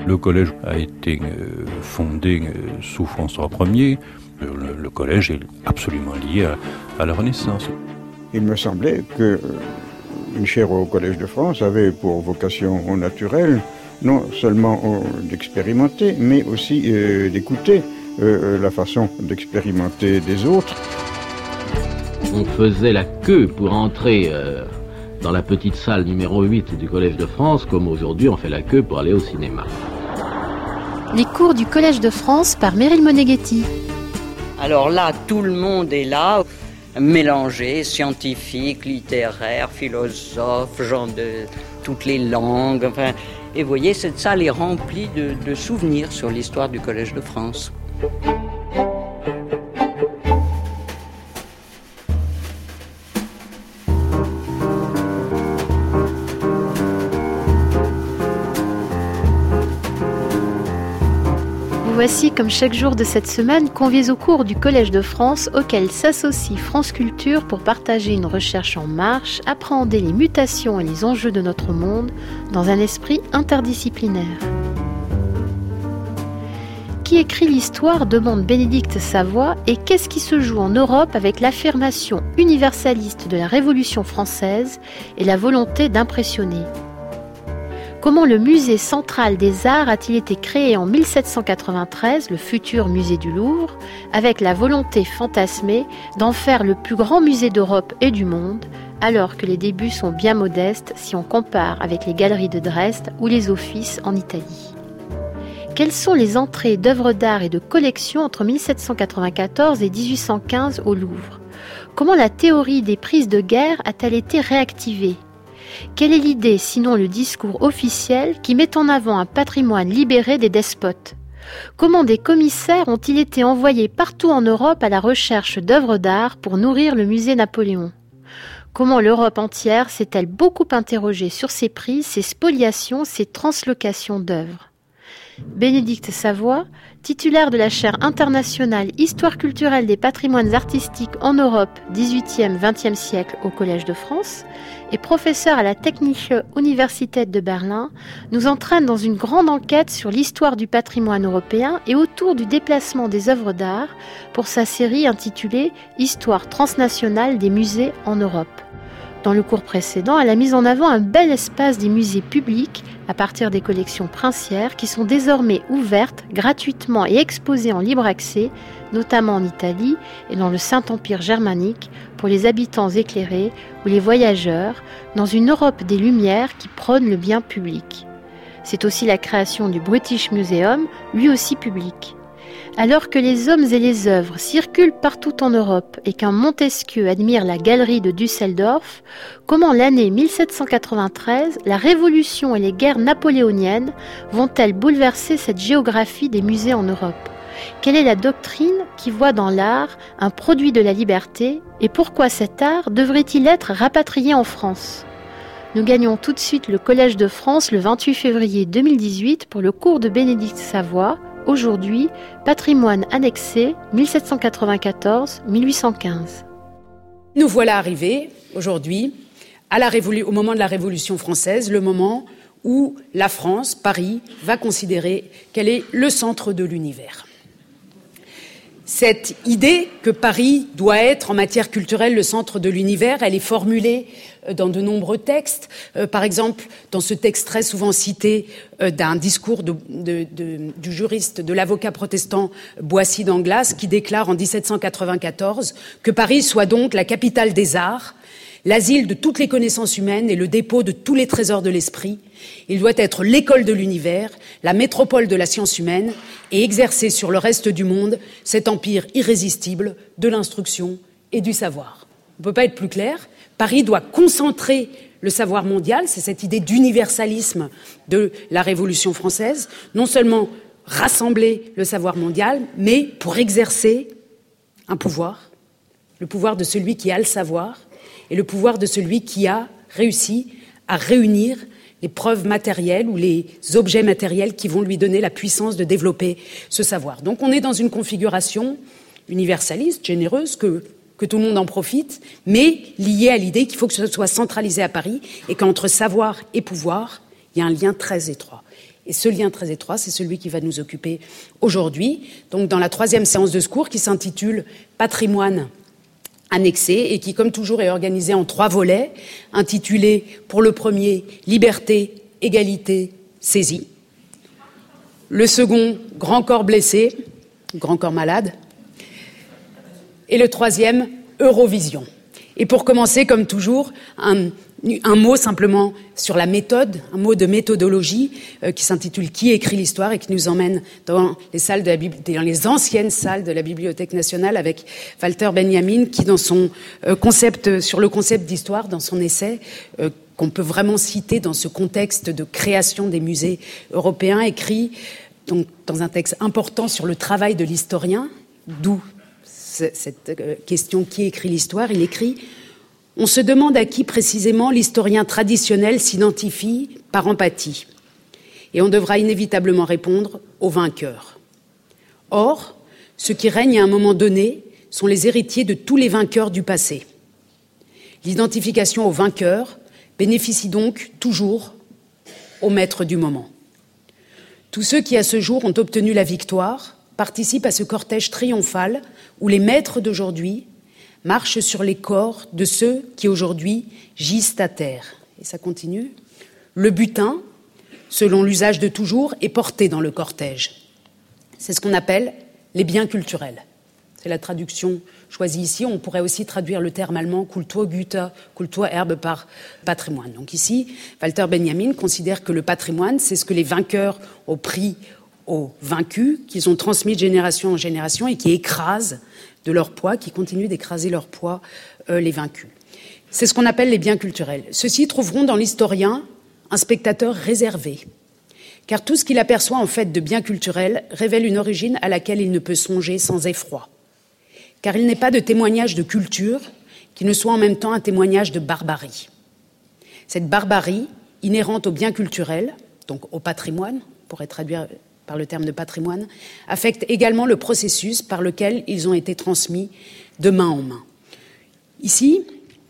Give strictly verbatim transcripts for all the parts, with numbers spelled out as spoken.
Le collège a été fondé sous François Ier. Le, le collège est absolument lié à, à la Renaissance. Il me semblait que une chaire au Collège de France avait pour vocation naturelle non seulement d'expérimenter, mais aussi euh, d'écouter euh, la façon d'expérimenter des autres. On faisait la queue pour entrer euh, dans la petite salle numéro huit du Collège de France, comme aujourd'hui on fait la queue pour aller au cinéma. Les cours du Collège de France par Meryl Moneghetti. Alors là, tout le monde est là, mélangé, scientifique, littéraire, philosophe, gens de toutes les langues. Enfin, et vous voyez, cette salle est remplie de, de souvenirs sur l'histoire du Collège de France. Voici, comme chaque jour de cette semaine, conviés au cours du Collège de France, auquel s'associe France Culture pour partager une recherche en marche, appréhender les mutations et les enjeux de notre monde dans un esprit interdisciplinaire. Qui écrit l'histoire, demande Bénédicte Savoy, et qu'est-ce qui se joue en Europe avec l'affirmation universaliste de la Révolution française et la volonté d'impressionner ? Comment le musée central des arts a-t-il été créé en mille sept cent quatre-vingt-treize, le futur musée du Louvre, avec la volonté fantasmée d'en faire le plus grand musée d'Europe et du monde, alors que les débuts sont bien modestes si on compare avec les galeries de Dresde ou les offices en Italie. Quelles sont les entrées d'œuvres d'art et de collections entre mille sept cent quatre-vingt-quatorze et dix-huit cent quinze au Louvre ? Comment la théorie des prises de guerre a-t-elle été réactivée ? Quelle est l'idée, sinon le discours officiel, qui met en avant un patrimoine libéré des despotes ? Comment des commissaires ont-ils été envoyés partout en Europe à la recherche d'œuvres d'art pour nourrir le musée Napoléon ? Comment l'Europe entière s'est-elle beaucoup interrogée sur ces prises, ces spoliations, ces translocations d'œuvres ? Bénédicte Savoy, titulaire de la chaire internationale Histoire culturelle des patrimoines artistiques en Europe dix-huitième vingtième siècle au Collège de France et professeure à la Technische Universität de Berlin, nous entraîne dans une grande enquête sur l'histoire du patrimoine européen et autour du déplacement des œuvres d'art pour sa série intitulée Histoire transnationale des musées en Europe. Dans le cours précédent, elle a mis en avant un bel espace des musées publics à partir des collections princières qui sont désormais ouvertes gratuitement et exposées en libre accès, notamment en Italie et dans le Saint-Empire germanique, pour les habitants éclairés ou les voyageurs, dans une Europe des Lumières qui prône le bien public. C'est aussi la création du British Museum, lui aussi public. Alors que les hommes et les œuvres circulent partout en Europe et qu'un Montesquieu admire la galerie de Düsseldorf, comment l'année mille sept cent quatre-vingt-treize, la Révolution et les guerres napoléoniennes vont-elles bouleverser cette géographie des musées en Europe ? Quelle est la doctrine qui voit dans l'art un produit de la liberté et pourquoi cet art devrait-il être rapatrié en France ? Nous gagnons tout de suite le Collège de France le vingt-huit février deux mille dix-huit pour le cours de Bénédicte Savoy. Aujourd'hui, patrimoine annexé mille sept cent quatre-vingt-quatorze à mille huit cent quinze. Nous voilà arrivés aujourd'hui à la révolu- au moment de la Révolution française, le moment où la France, Paris, va considérer qu'elle est le centre de l'univers. Cette idée que Paris doit être en matière culturelle le centre de l'univers, elle est formulée dans de nombreux textes. Euh, par exemple, dans ce texte très souvent cité euh, d'un discours de, de, de, du juriste, de l'avocat protestant Boissy d'Anglas, qui déclare en dix-sept cent quatre-vingt-quatorze que Paris soit donc la capitale des arts, l'asile de toutes les connaissances humaines et le dépôt de tous les trésors de l'esprit. Il doit être l'école de l'univers, la métropole de la science humaine et exercer sur le reste du monde cet empire irrésistible de l'instruction et du savoir. On ne peut pas être plus clair. Paris doit concentrer le savoir mondial, c'est cette idée d'universalisme de la Révolution française, non seulement rassembler le savoir mondial, mais pour exercer un pouvoir, le pouvoir de celui qui a le savoir, et le pouvoir de celui qui a réussi à réunir les preuves matérielles ou les objets matériels qui vont lui donner la puissance de développer ce savoir. Donc on est dans une configuration universaliste, généreuse, que, que tout le monde en profite, mais liée à l'idée qu'il faut que ce soit centralisé à Paris et qu'entre savoir et pouvoir, il y a un lien très étroit. Et ce lien très étroit, c'est celui qui va nous occuper aujourd'hui. Donc, dans la troisième séance de ce cours qui s'intitule « Patrimoine annexé » et qui, comme toujours, est organisée en trois volets, intitulés pour le premier « Liberté, égalité, saisie ». Le second « Grand corps blessé », grand corps malade. Et le troisième « Eurovision ». Et pour commencer, comme toujours, un, un mot simplement sur la méthode, un mot de méthodologie euh, qui s'intitule « Qui écrit l'histoire » et qui nous emmène dans les salles de la dans les anciennes salles de la Bibliothèque nationale avec Walter Benjamin qui, dans son euh, concept sur le concept d'histoire, dans son essai euh, qu'on peut vraiment citer dans ce contexte de création des musées européens, écrit donc dans un texte important sur le travail de l'historien, d'où cette question « Qui écrit l'histoire ?» Il écrit « On se demande à qui précisément l'historien traditionnel s'identifie par empathie. Et on devra inévitablement répondre aux vainqueurs. Or, ceux qui règnent à un moment donné sont les héritiers de tous les vainqueurs du passé. L'identification aux vainqueurs bénéficie donc toujours aux maîtres du moment. Tous ceux qui, à ce jour, ont obtenu la victoire participent à ce cortège triomphal où les maîtres d'aujourd'hui marchent sur les corps de ceux qui aujourd'hui gisent à terre. Et ça continue. Le butin, selon l'usage de toujours, est porté dans le cortège. C'est ce qu'on appelle les biens culturels. C'est la traduction choisie ici. On pourrait aussi traduire le terme allemand Kulturgüter, Kulturerbe par patrimoine. Donc ici, Walter Benjamin considère que le patrimoine, c'est ce que les vainqueurs ont pris aux vaincus, qu'ils ont transmis de génération en génération et qui écrasent de leur poids, qui continuent d'écraser leur poids euh, les vaincus. C'est ce qu'on appelle les biens culturels. Ceux-ci trouveront dans l'historien un spectateur réservé, car tout ce qu'il aperçoit en fait de biens culturels révèle une origine à laquelle il ne peut songer sans effroi, car il n'est pas de témoignage de culture qui ne soit en même temps un témoignage de barbarie. Cette barbarie, inhérente aux biens culturels, donc au patrimoine, on pourrait traduire par le terme de patrimoine, affecte également le processus par lequel ils ont été transmis de main en main. Ici,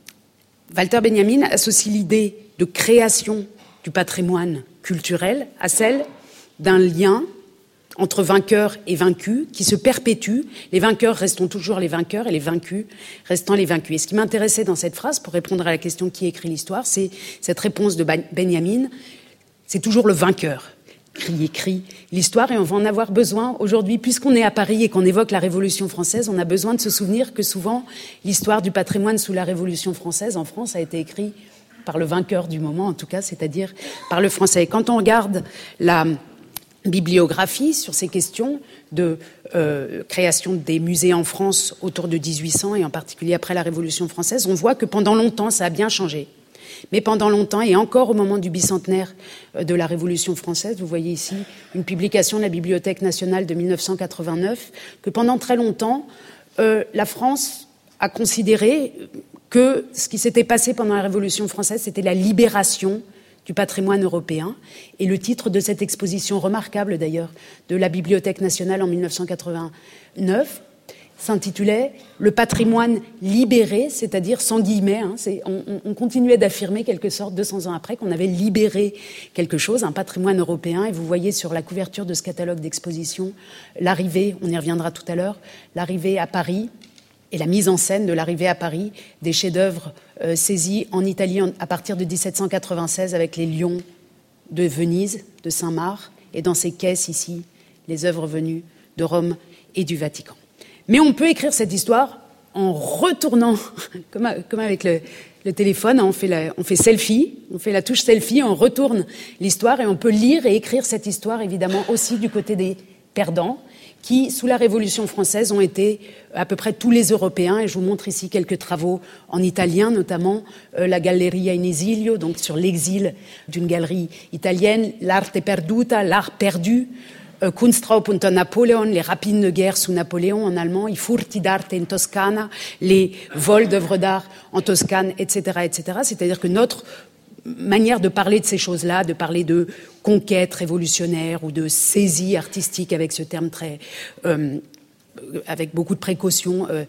Walter Benjamin associe l'idée de création du patrimoine culturel à celle d'un lien entre vainqueurs et vaincus qui se perpétue, les vainqueurs restant toujours les vainqueurs et les vaincus restant les vaincus. Et ce qui m'intéressait dans cette phrase, pour répondre à la question « Qui écrit l'histoire ?», c'est cette réponse de Benjamin, c'est toujours le vainqueur qui écrit l'histoire, et on va en avoir besoin aujourd'hui, puisqu'on est à Paris et qu'on évoque la Révolution française, on a besoin de se souvenir que souvent l'histoire du patrimoine sous la Révolution française en France a été écrite par le vainqueur du moment, en tout cas, c'est-à-dire par le français. Et quand on regarde la bibliographie sur ces questions de euh, création des musées en France autour de dix-huit cents et en particulier après la Révolution française, on voit que pendant longtemps, ça a bien changé. Mais pendant longtemps, et encore au moment du bicentenaire de la Révolution française, vous voyez ici une publication de la Bibliothèque nationale de mille neuf cent quatre-vingt-neuf, que pendant très longtemps, euh, la France a considéré que ce qui s'était passé pendant la Révolution française, c'était la libération du patrimoine européen. Et le titre de cette exposition remarquable, d'ailleurs, de la Bibliothèque nationale en mille neuf cent quatre-vingt-neuf, s'intitulait « Le patrimoine libéré », c'est-à-dire sans guillemets. Hein, c'est, on, on continuait d'affirmer, quelque sorte, deux cents ans après, qu'on avait libéré quelque chose, un patrimoine européen. Et vous voyez sur la couverture de ce catalogue d'exposition l'arrivée, on y reviendra tout à l'heure, l'arrivée à Paris et la mise en scène de l'arrivée à Paris des chefs-d'œuvre euh, saisis en Italie en, à partir de dix-sept cent quatre-vingt-seize avec les lions de Venise, de Saint-Marc, et dans ces caisses ici, les œuvres venues de Rome et du Vatican. Mais on peut écrire cette histoire en retournant, comme, comme avec le, le téléphone, hein, on, fait la, on fait selfie, on fait la touche selfie, on retourne l'histoire et on peut lire et écrire cette histoire évidemment aussi du côté des perdants qui, sous la Révolution française, ont été à peu près tous les Européens. Et je vous montre ici quelques travaux en italien, notamment euh, la Galleria in Esilio, donc sur l'exil d'une galerie italienne, l'arte perduta, l'art perdu, Euh, Kunstraub unter Napoléon, les rapines de guerre sous Napoléon en allemand, i furti d'arte in Toscana, les vols d'œuvres d'art en Toscane, et cetera, et cetera. C'est-à-dire que notre manière de parler de ces choses-là, de parler de conquête révolutionnaire ou de saisie artistique avec ce terme très, euh, avec beaucoup de précaution, euh,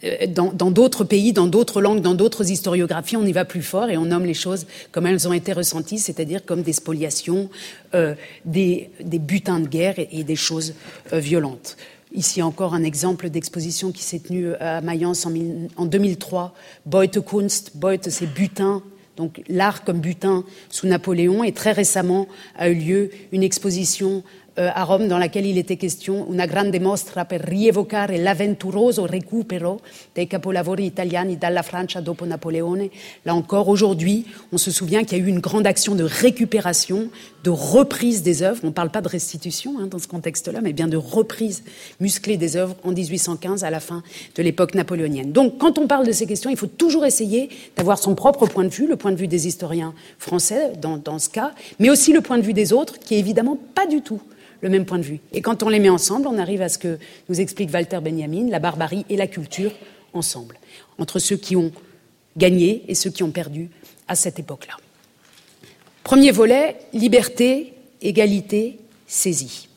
dans, dans d'autres pays, dans d'autres langues, dans d'autres historiographies, on y va plus fort et on nomme les choses comme elles ont été ressenties, c'est-à-dire comme des spoliations, euh, des, des butins de guerre et, et des choses euh, violentes. Ici encore un exemple d'exposition qui s'est tenue à Mayence en, en deux mille trois. Beutekunst, Beute, c'est butin, donc l'art comme butin sous Napoléon. Et très récemment a eu lieu une exposition euh, à Rome dans laquelle il était question una grande mostra per rievocare l'avventuroso recupero dei capolavori italiani dalla Francia dopo Napoleone. Là encore, aujourd'hui, on se souvient qu'il y a eu une grande action de récupération, de reprise des œuvres. On ne parle pas de restitution hein, dans ce contexte-là, mais bien de reprise musclée des œuvres en dix-huit cent quinze à la fin de l'époque napoléonienne. Donc, quand on parle de ces questions, il faut toujours essayer d'avoir son propre point de vue, le point de vue des historiens français dans, dans ce cas, mais aussi le point de vue des autres, qui est évidemment pas du tout le même point de vue. Et quand on les met ensemble, on arrive à ce que nous explique Walter Benjamin, la barbarie et la culture ensemble, entre ceux qui ont gagné et ceux qui ont perdu à cette époque-là. Premier volet, liberté, égalité, saisie.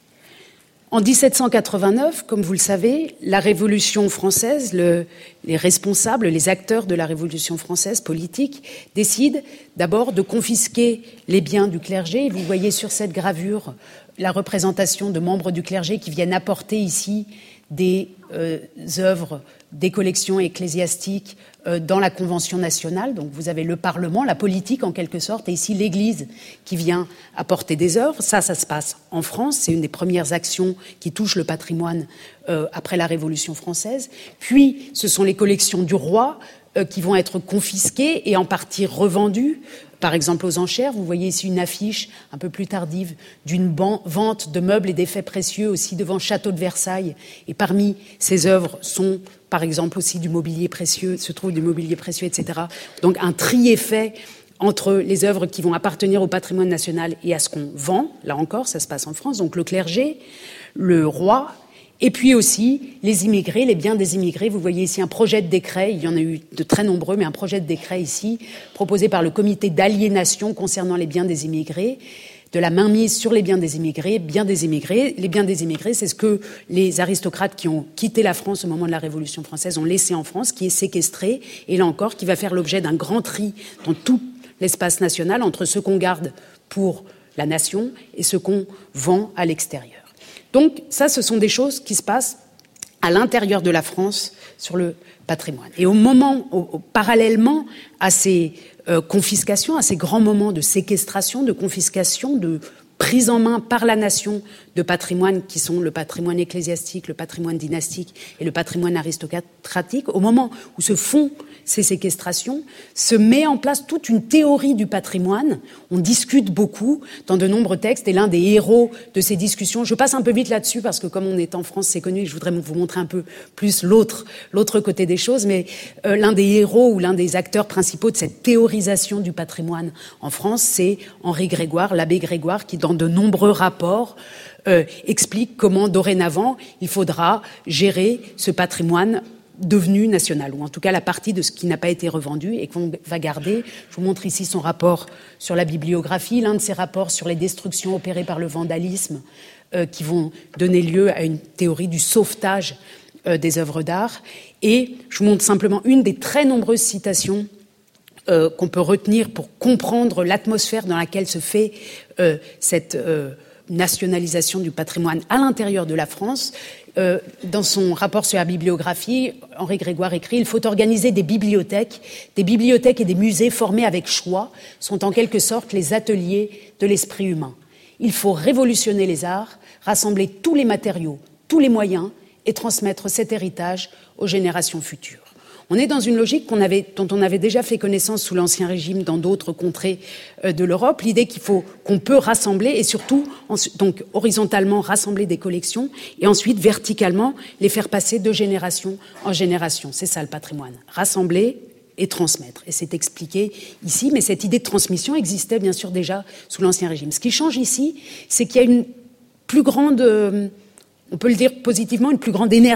En dix-sept cent quatre-vingt-neuf, comme vous le savez, la Révolution française, le, les responsables, les acteurs de la Révolution française politique, décident d'abord de confisquer les biens du clergé. Vous voyez sur cette gravure la représentation de membres du clergé qui viennent apporter ici des euh, œuvres, des collections ecclésiastiques euh, dans la Convention nationale. Donc vous avez le Parlement, la politique en quelque sorte, et ici l'Église qui vient apporter des œuvres. Ça, ça se passe en France. C'est une des premières actions qui touche le patrimoine euh, après la Révolution française. Puis, ce sont les collections du roi euh, qui vont être confisquées et en partie revendues. Par exemple, aux enchères, vous voyez ici une affiche un peu plus tardive d'une ban- vente de meubles et d'effets précieux aussi devant Château de Versailles. Et parmi ces œuvres sont, par exemple, aussi du mobilier précieux, se trouve du mobilier précieux, et cetera. Donc un tri est fait entre les œuvres qui vont appartenir au patrimoine national et à ce qu'on vend. Là encore, ça se passe en France. Donc le clergé, le roi, et puis aussi les immigrés, les biens des immigrés. Vous voyez ici un projet de décret, il y en a eu de très nombreux, mais un projet de décret ici, proposé par le comité d'aliénation concernant les biens des immigrés, de la mainmise sur les biens des immigrés, biens des immigrés. Les biens des immigrés, c'est ce que les aristocrates qui ont quitté la France au moment de la Révolution française ont laissé en France, qui est séquestré, et là encore, qui va faire l'objet d'un grand tri dans tout l'espace national entre ce qu'on garde pour la nation et ce qu'on vend à l'extérieur. Donc ça, ce sont des choses qui se passent à l'intérieur de la France sur le patrimoine. Et au moment, au, au, parallèlement à ces euh, confiscations, à ces grands moments de séquestration, de confiscation, de prise en main par la nation de patrimoine qui sont le patrimoine ecclésiastique, le patrimoine dynastique et le patrimoine aristocratique, au moment où se font ces séquestrations, se met en place toute une théorie du patrimoine. On discute beaucoup dans de nombreux textes, et l'un des héros de ces discussions, je passe un peu vite là-dessus parce que comme on est en France, c'est connu, et je voudrais vous montrer un peu plus l'autre, l'autre côté des choses, mais euh, l'un des héros ou l'un des acteurs principaux de cette théorisation du patrimoine en France, c'est Henri Grégoire, l'abbé Grégoire, qui dans de nombreux rapports euh, explique comment dorénavant il faudra gérer ce patrimoine devenu national, ou en tout cas la partie de ce qui n'a pas été revendu et qu'on va garder. Je vous montre ici son rapport sur la bibliographie, l'un de ses rapports sur les destructions opérées par le vandalisme euh, qui vont donner lieu à une théorie du sauvetage euh, des œuvres d'art. Et je vous montre simplement une des très nombreuses citations euh, qu'on peut retenir pour comprendre l'atmosphère dans laquelle se fait euh, cette euh, nationalisation du patrimoine à l'intérieur de la France. Euh, dans son rapport sur la bibliographie, Henri Grégoire écrit « Il faut organiser des bibliothèques. Des bibliothèques et des musées formés avec choix sont en quelque sorte les ateliers de l'esprit humain. Il faut révolutionner les arts, rassembler tous les matériaux, tous les moyens et transmettre cet héritage aux générations futures. » On est dans une logique qu'on avait, dont on avait déjà fait connaissance sous l'Ancien Régime dans d'autres contrées euh, de l'Europe, l'idée qu'il faut, qu'on peut rassembler et surtout, en, donc horizontalement rassembler des collections et ensuite verticalement les faire passer de génération en génération. C'est ça le patrimoine, rassembler et transmettre. Et c'est expliqué ici, mais cette idée de transmission existait bien sûr déjà sous l'Ancien Régime. Ce qui change ici, c'est qu'il y a une plus grande, euh, on peut le dire positivement, une plus grande énergie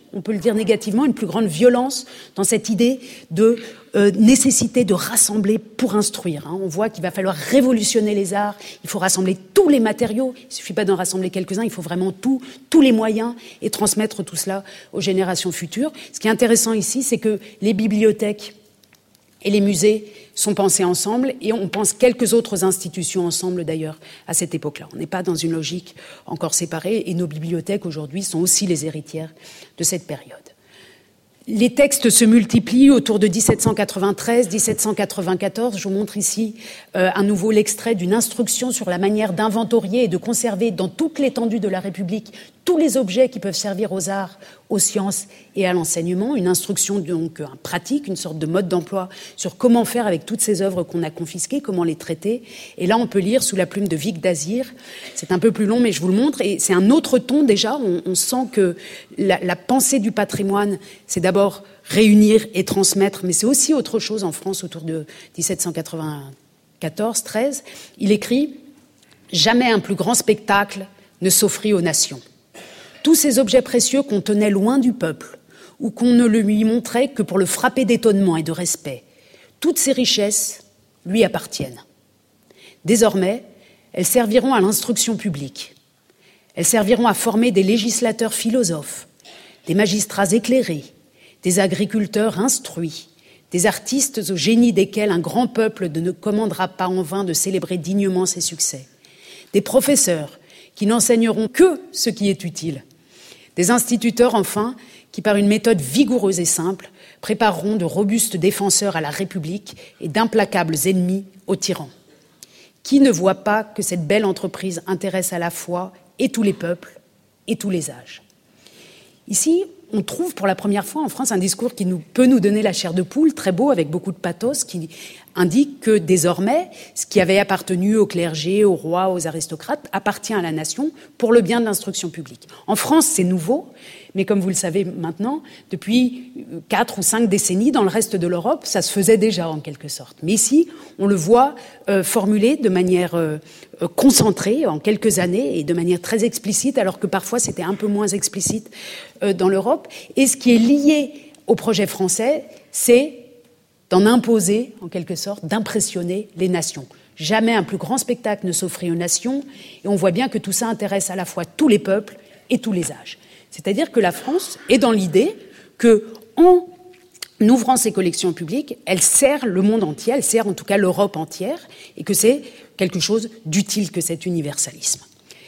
on peut le dire négativement, une plus grande violence dans cette idée de euh, nécessité de rassembler pour instruire. Hein. On voit qu'il va falloir révolutionner les arts, il faut rassembler tous les matériaux, il ne suffit pas d'en rassembler quelques-uns, il faut vraiment tout, tous les moyens et transmettre tout cela aux générations futures. Ce qui est intéressant ici, c'est que les bibliothèques et les musées sont pensés ensemble et on pense quelques autres institutions ensemble d'ailleurs à cette époque-là. On n'est pas dans une logique encore séparée et nos bibliothèques aujourd'hui sont aussi les héritières de cette période. Les textes se multiplient autour de dix-sept cent quatre-vingt-treize, dix-sept cent quatre-vingt-quatorze. Je vous montre ici euh, à nouveau l'extrait d'une instruction sur la manière d'inventorier et de conserver dans toute l'étendue de la République tous les objets qui peuvent servir aux arts, aux sciences et à l'enseignement. Une instruction donc pratique, une sorte de mode d'emploi sur comment faire avec toutes ces œuvres qu'on a confisquées, comment les traiter. Et là, on peut lire sous la plume de Vicq d'Azir. C'est un peu plus long, mais je vous le montre. Et c'est un autre ton déjà. On, on sent que la, la pensée du patrimoine, c'est d'abord réunir et transmettre, mais c'est aussi autre chose en France autour de dix-sept cent quatre-vingt-quatorze treize. Il écrit « Jamais un plus grand spectacle ne s'offrit aux nations. Tous ces objets précieux qu'on tenait loin du peuple, ou qu'on ne le lui montrait que pour le frapper d'étonnement et de respect, toutes ces richesses lui appartiennent. Désormais, elles serviront à l'instruction publique. Elles serviront à former des législateurs philosophes, des magistrats éclairés, des agriculteurs instruits, des artistes au génie desquels un grand peuple ne commandera pas en vain de célébrer dignement ses succès, des professeurs qui n'enseigneront que ce qui est utile, des instituteurs enfin qui, par une méthode vigoureuse et simple, prépareront de robustes défenseurs à la République et d'implacables ennemis aux tyrans. Qui ne voit pas que cette belle entreprise intéresse à la fois et tous les peuples et tous les âges ? Ici, on trouve pour la première fois en France un discours qui nous, peut nous donner la chair de poule, très beau, avec beaucoup de pathos, qui indique que désormais, ce qui avait appartenu au clergé, aux rois, aux aristocrates, appartient à la nation pour le bien de l'instruction publique. En France, c'est nouveau, mais comme vous le savez maintenant, depuis quatre ou cinq décennies, dans le reste de l'Europe, ça se faisait déjà en quelque sorte. Mais ici, on le voit euh, formulé de manière euh, concentrée, en quelques années, et de manière très explicite, alors que parfois c'était un peu moins explicite euh, dans l'Europe. Et ce qui est lié au projet français, c'est d'en imposer, en quelque sorte, d'impressionner les nations. Jamais un plus grand spectacle ne s'offrit aux nations, et on voit bien que tout ça intéresse à la fois tous les peuples et tous les âges. C'est-à-dire que la France est dans l'idée qu'en ouvrant ses collections publiques, elle sert le monde entier, elle sert en tout cas l'Europe entière, et que c'est quelque chose d'utile que cet universalisme.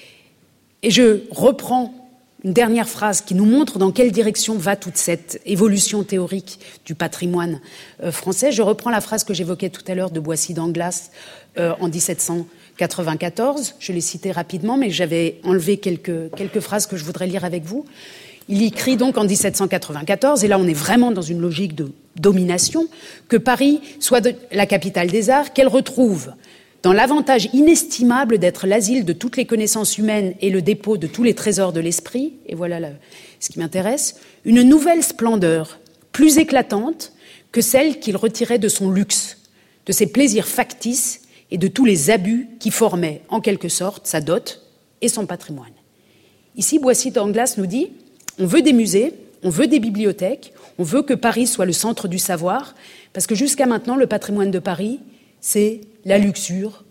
Et je reprends une dernière phrase qui nous montre dans quelle direction va toute cette évolution théorique du patrimoine euh, français. Je reprends la phrase que j'évoquais tout à l'heure de Boissy d'Anglas euh, en dix-sept cent quatre-vingt-quatorze. Je l'ai citée rapidement, mais j'avais enlevé quelques, quelques phrases que je voudrais lire avec vous. Il écrit donc en dix-sept cent quatre-vingt-quatorze, et là on est vraiment dans une logique de domination, que Paris soit de la capitale des arts, qu'elle retrouve dans l'avantage inestimable d'être l'asile de toutes les connaissances humaines et le dépôt de tous les trésors de l'esprit, et voilà le, ce qui m'intéresse, une nouvelle splendeur, plus éclatante que celle qu'il retirait de son luxe, de ses plaisirs factices et de tous les abus qui formaient, en quelque sorte, sa dot et son patrimoine. Ici, Boissy d'Anglas nous dit « On veut des musées, on veut des bibliothèques, on veut que Paris soit le centre du savoir, parce que jusqu'à maintenant, le patrimoine de Paris, c'est la luxure,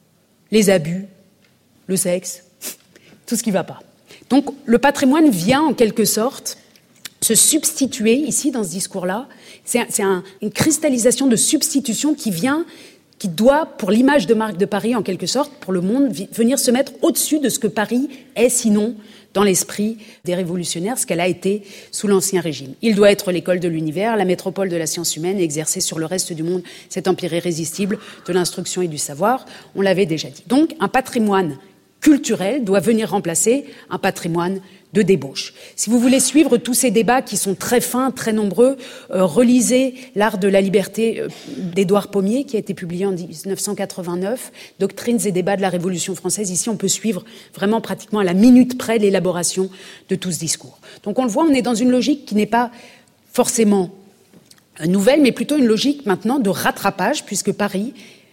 les abus, le sexe, tout ce qui ne va pas. » Donc le patrimoine vient en quelque sorte se substituer, ici dans ce discours-là, c'est, un, c'est un, une cristallisation de substitution qui vient, qui doit, pour l'image de marque de Paris en quelque sorte, pour le monde, venir se mettre au-dessus de ce que Paris est sinon dans l'esprit des révolutionnaires, ce qu'elle a été sous l'Ancien Régime. Il doit être l'école de l'univers, la métropole de la science humaine et exercer sur le reste du monde cet empire irrésistible de l'instruction et du savoir. On l'avait déjà dit. Donc, un patrimoine culturel doit venir remplacer un patrimoine de débauche. Si vous voulez suivre tous ces débats qui sont très fins, très nombreux, euh, relisez L'art de la liberté euh, d'Édouard Pommier, qui a été publié en dix-neuf cent quatre-vingt-neuf, Doctrines et débats de la Révolution française. Ici, on peut suivre vraiment pratiquement à la minute près l'élaboration de tout ce discours. Donc on le voit, on est dans une logique qui n'est pas forcément nouvelle, mais plutôt une logique maintenant de rattrapage, puisque Paris,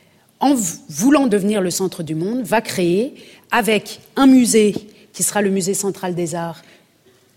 en voulant devenir le centre du monde, va créer, avec un musée qui sera le musée central des arts,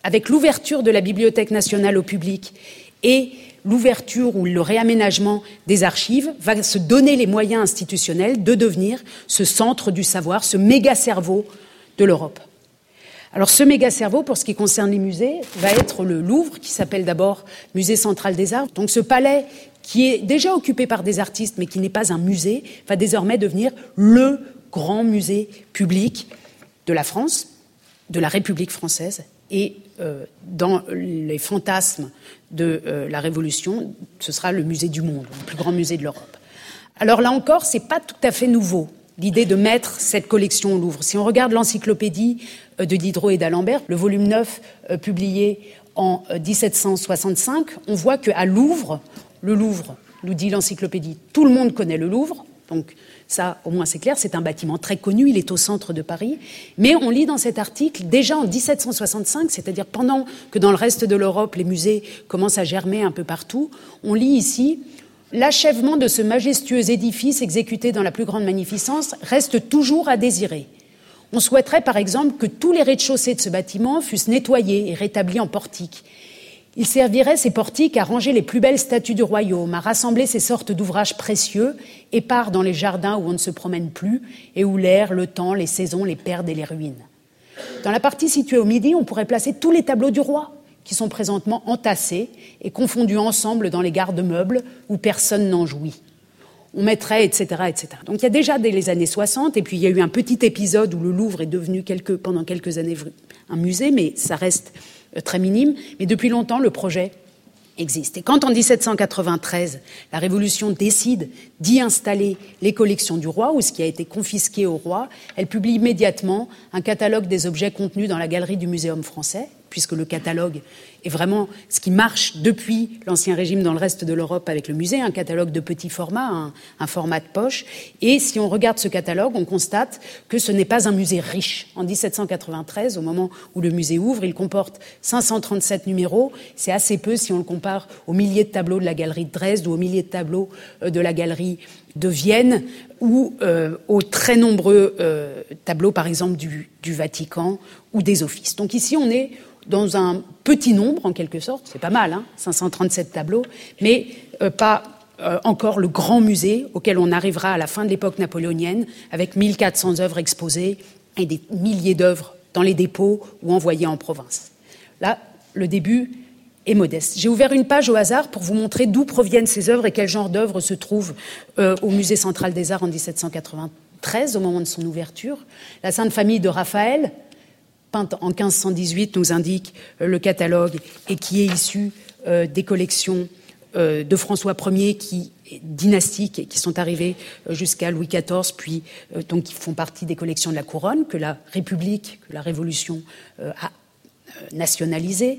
avec l'ouverture de la Bibliothèque nationale au public et l'ouverture ou le réaménagement des archives, va se donner les moyens institutionnels de devenir ce centre du savoir, ce méga-cerveau de l'Europe. Alors ce méga-cerveau, pour ce qui concerne les musées, va être le Louvre, qui s'appelle d'abord Musée central des arts. Donc ce palais, qui est déjà occupé par des artistes, mais qui n'est pas un musée, va désormais devenir le grand musée public de la France, de la République française, et euh, dans les fantasmes de euh, la Révolution, ce sera le musée du monde, le plus grand musée de l'Europe. Alors là encore, c'est pas tout à fait nouveau, l'idée de mettre cette collection au Louvre. Si on regarde l'encyclopédie euh, de Diderot et d'Alembert, le volume neuf, euh, publié en euh, dix-sept cent soixante-cinq, on voit qu'à Louvre, le Louvre, nous dit l'encyclopédie, tout le monde connaît le Louvre, donc ça, au moins, c'est clair, c'est un bâtiment très connu, il est au centre de Paris. Mais on lit dans cet article, déjà en dix-sept cent soixante-cinq, c'est-à-dire pendant que dans le reste de l'Europe, les musées commencent à germer un peu partout, on lit ici « L'achèvement de ce majestueux édifice exécuté dans la plus grande magnificence reste toujours à désirer. On souhaiterait par exemple que tous les rez-de-chaussée de ce bâtiment fussent nettoyés et rétablis en portiques. Il servirait, ces portiques, à ranger les plus belles statues du royaume, à rassembler ces sortes d'ouvrages précieux, épars dans les jardins où on ne se promène plus et où l'air, le temps, les saisons les perdent et les ruinent. Dans la partie située au midi, on pourrait placer tous les tableaux du roi, qui sont présentement entassés et confondus ensemble dans les garde-meubles où personne n'en jouit. On mettrait, et cetera, et cetera. Donc il y a déjà dès les années soixante, et puis il y a eu un petit épisode où le Louvre est devenu quelques, pendant quelques années un musée, mais ça reste très minime, mais depuis longtemps, le projet existe. Et quand, en dix-sept cent quatre-vingt-treize, la Révolution décide d'y installer les collections du roi, ou ce qui a été confisqué au roi, elle publie immédiatement un catalogue des objets contenus dans la galerie du Muséum français, puisque le catalogue est vraiment ce qui marche depuis l'Ancien Régime dans le reste de l'Europe avec le musée, un catalogue de petit format, un, un format de poche. Et si on regarde ce catalogue, on constate que ce n'est pas un musée riche. En dix-sept cent quatre-vingt-treize, au moment où le musée ouvre, il comporte cinq cent trente-sept numéros. C'est assez peu si on le compare aux milliers de tableaux de la galerie de Dresde ou aux milliers de tableaux de la galerie de Vienne ou euh, aux très nombreux euh, tableaux, par exemple, du, du Vatican ou des offices. Donc ici, on est dans un petit nombre, en quelque sorte, c'est pas mal, hein, cinq cent trente-sept tableaux, mais euh, pas euh, encore le grand musée auquel on arrivera à la fin de l'époque napoléonienne, avec mille quatre cents œuvres exposées et des milliers d'œuvres dans les dépôts ou envoyées en province. Là, le début est modeste. J'ai ouvert une page au hasard pour vous montrer d'où proviennent ces œuvres et quel genre d'œuvres se trouvent euh, au Musée central des arts en dix-sept cent quatre-vingt-treize, au moment de son ouverture. La Sainte Famille de Raphaël, peinte en quinze cent dix-huit, nous indique euh, le catalogue et qui est issu euh, des collections euh, de François Ier qui dynastiques et qui sont arrivées euh, jusqu'à Louis quatorze, puis euh, donc qui font partie des collections de la Couronne que la République, que la Révolution euh, a euh, nationalisées.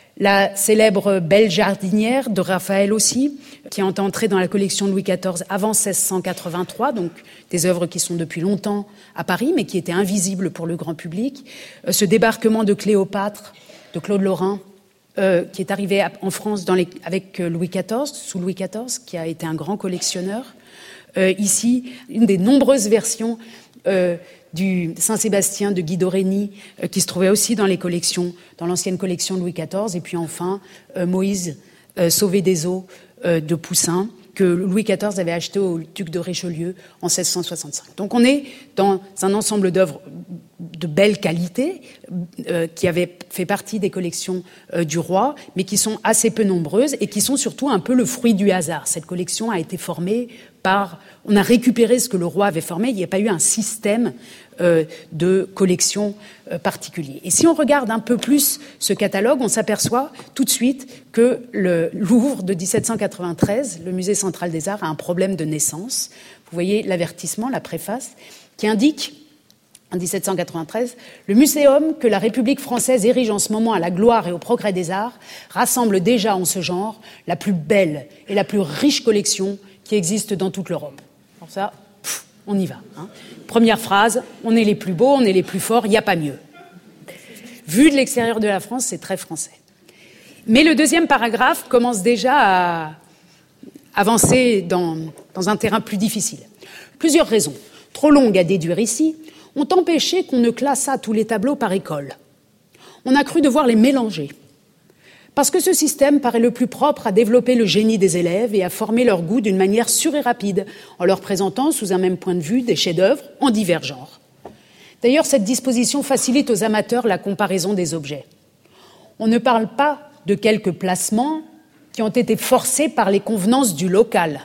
La célèbre Belle jardinière de Raphaël aussi, qui est entrée dans la collection de Louis quatorze avant seize cent quatre-vingt-trois, donc des œuvres qui sont depuis longtemps à Paris, mais qui étaient invisibles pour le grand public. Euh, ce débarquement de Cléopâtre, de Claude Lorrain, euh, qui est arrivé en France dans les, avec Louis quatorze, sous Louis quatorze, qui a été un grand collectionneur. Euh, ici, une des nombreuses versions euh, du Saint-Sébastien de Guy d'Orény, euh, qui se trouvait aussi dans les collections, dans l'ancienne collection de Louis quatorze, et puis enfin euh, Moïse euh, sauvé des eaux euh, de Poussin, que Louis quatorze avait acheté au duc de Richelieu en seize cent soixante-cinq. Donc on est dans un ensemble d'œuvres de belle qualité euh, qui avaient fait partie des collections euh, du roi, mais qui sont assez peu nombreuses et qui sont surtout un peu le fruit du hasard. Cette collection a été formée par... On a récupéré ce que le roi avait formé, il n'y a pas eu un système euh, de collection euh, particulier. Et si on regarde un peu plus ce catalogue, on s'aperçoit tout de suite que le Louvre de dix-sept cent quatre-vingt-treize, le Musée central des arts, a un problème de naissance. Vous voyez l'avertissement, la préface, qui indique, en dix-sept cent quatre-vingt-treize, le muséum que la République française érige en ce moment à la gloire et au progrès des arts rassemble déjà en ce genre la plus belle et la plus riche collection qui existe dans toute l'Europe. Alors ça, pff, on y va. Hein. Première phrase, on est les plus beaux, on est les plus forts, il n'y a pas mieux. Vu de l'extérieur de la France, c'est très français. Mais le deuxième paragraphe commence déjà à avancer dans, dans un terrain plus difficile. Plusieurs raisons, trop longues à déduire ici, ont empêché qu'on ne classât tous les tableaux par école. on a cru devoir les mélanger. Parce que ce système paraît le plus propre à développer le génie des élèves et à former leur goût d'une manière sûre et rapide, en leur présentant sous un même point de vue des chefs-d'œuvre en divers genres. D'ailleurs, cette disposition facilite aux amateurs la comparaison des objets. On ne parle pas de quelques placements qui ont été forcés par les convenances du local.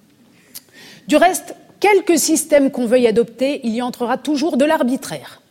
Du reste, quelque système qu'on veuille adopter, il y entrera toujours de l'arbitraire.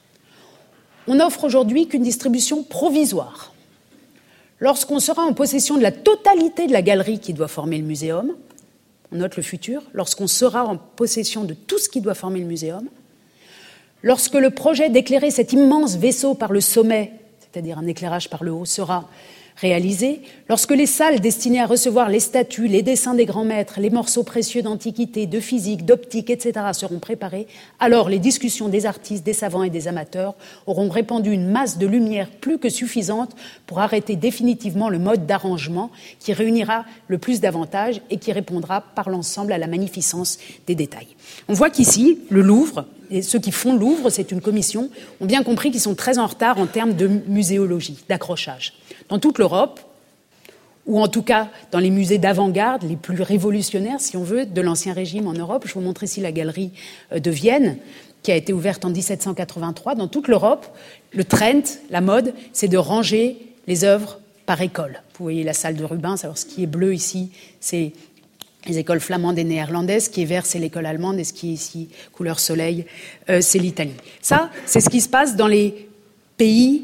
On n'offre aujourd'hui qu'une distribution provisoire. Lorsqu'on sera en possession de la totalité de la galerie qui doit former le muséum, on note le futur, lorsqu'on sera en possession de tout ce qui doit former le muséum, lorsque le projet d'éclairer cet immense vaisseau par le sommet, c'est-à-dire un éclairage par le haut, sera réalisé, lorsque les salles destinées à recevoir les statues, les dessins des grands maîtres, les morceaux précieux d'antiquité, de physique, d'optique, et cetera seront préparés, alors les discussions des artistes, des savants et des amateurs auront répandu une masse de lumière plus que suffisante pour arrêter définitivement le mode d'arrangement qui réunira le plus d'avantages et qui répondra par l'ensemble à la magnificence des détails. On voit qu'ici, le Louvre, et ceux qui font le Louvre, c'est une commission, ont bien compris qu'ils sont très en retard en termes de muséologie, d'accrochage. Dans toute l'Europe, ou en tout cas dans les musées d'avant-garde, les plus révolutionnaires, si on veut, de l'Ancien Régime en Europe, je vous montre ici la galerie de Vienne, qui a été ouverte en dix-sept cent quatre-vingt-trois. Dans toute l'Europe, le trend, la mode, c'est de ranger les œuvres par école. Vous voyez la salle de Rubens, alors ce qui est bleu ici, c'est les écoles flamandes et néerlandaises, ce qui est vert, c'est l'école allemande, et ce qui est ici, couleur soleil, euh, c'est l'Italie. Ça, c'est ce qui se passe dans les pays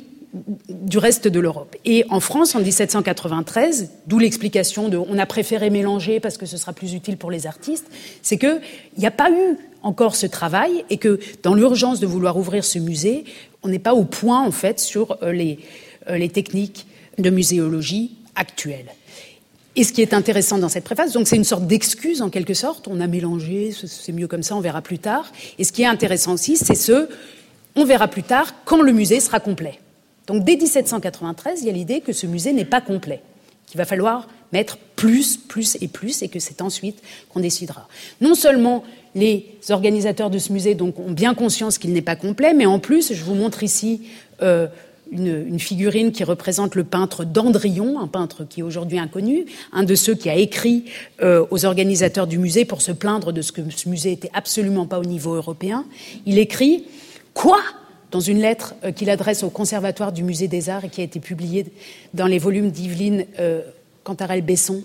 du reste de l'Europe. Et en France, en dix-sept cent quatre-vingt-treize, d'où l'explication de « on a préféré mélanger parce que ce sera plus utile pour les artistes », c'est qu'il n'y a pas eu encore ce travail et que dans l'urgence de vouloir ouvrir ce musée, on n'est pas au point, en fait, sur euh, les, euh, les techniques de muséologie actuelles. Et ce qui est intéressant dans cette préface, donc c'est une sorte d'excuse en quelque sorte, on a mélangé, c'est mieux comme ça, on verra plus tard. Et ce qui est intéressant aussi, c'est ce, on verra plus tard quand le musée sera complet. Donc dès dix-sept cent quatre-vingt-treize, il y a l'idée que ce musée n'est pas complet, qu'il va falloir mettre plus, plus et plus, et que c'est ensuite qu'on décidera. Non seulement les organisateurs de ce musée donc, ont bien conscience qu'il n'est pas complet, mais en plus, je vous montre ici euh, Une, une figurine qui représente le peintre Dandrion, un peintre qui est aujourd'hui inconnu, un de ceux qui a écrit euh, aux organisateurs du musée pour se plaindre de ce que ce musée était absolument pas au niveau européen. Il écrit « Quoi ?» dans une lettre euh, qu'il adresse au Conservatoire du Musée des Arts et qui a été publiée dans les volumes d'Yveline euh, Cantarelle-Besson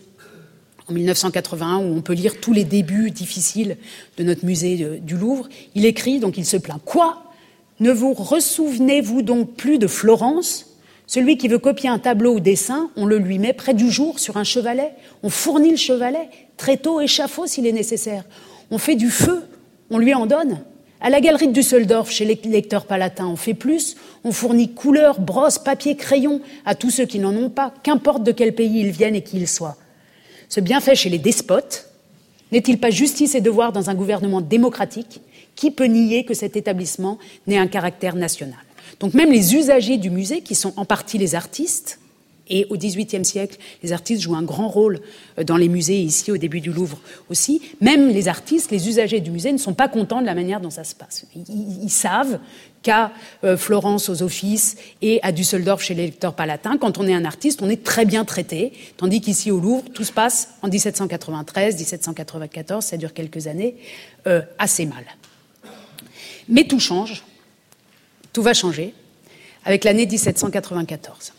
en mille neuf cent quatre-vingt-un, où on peut lire tous les débuts difficiles de notre musée de, du Louvre. Il écrit, donc il se plaint « Quoi ? Ne vous ressouvenez-vous donc plus de Florence ? Celui qui veut copier un tableau ou dessin, on le lui met près du jour sur un chevalet. On fournit le chevalet, tréteau, échafaud s'il est nécessaire. On fait du feu, on lui en donne. À la galerie de Düsseldorf, chez les lecteurs palatins, on fait plus. On fournit couleurs, brosses, papier, crayons à tous ceux qui n'en ont pas, qu'importe de quel pays ils viennent et qui ils soient. Ce bienfait chez les despotes, n'est-il pas justice et devoir dans un gouvernement démocratique ? Qui peut nier que cet établissement n'ait un caractère national ? Donc même les usagers du musée, qui sont en partie les artistes, et au dix-huitième siècle, les artistes jouent un grand rôle dans les musées, ici au début du Louvre aussi, même les artistes, les usagers du musée ne sont pas contents de la manière dont ça se passe. Ils, ils savent qu'à euh, Florence aux Offices et à Düsseldorf chez les lecteurs palatins, quand on est un artiste, on est très bien traité, tandis qu'ici au Louvre, tout se passe en dix-sept cent quatre-vingt-treize, dix-sept cent quatre-vingt-quatorze, ça dure quelques années, euh, assez mal. Mais tout change, tout va changer, avec l'année dix-sept cent quatre-vingt-quatorze.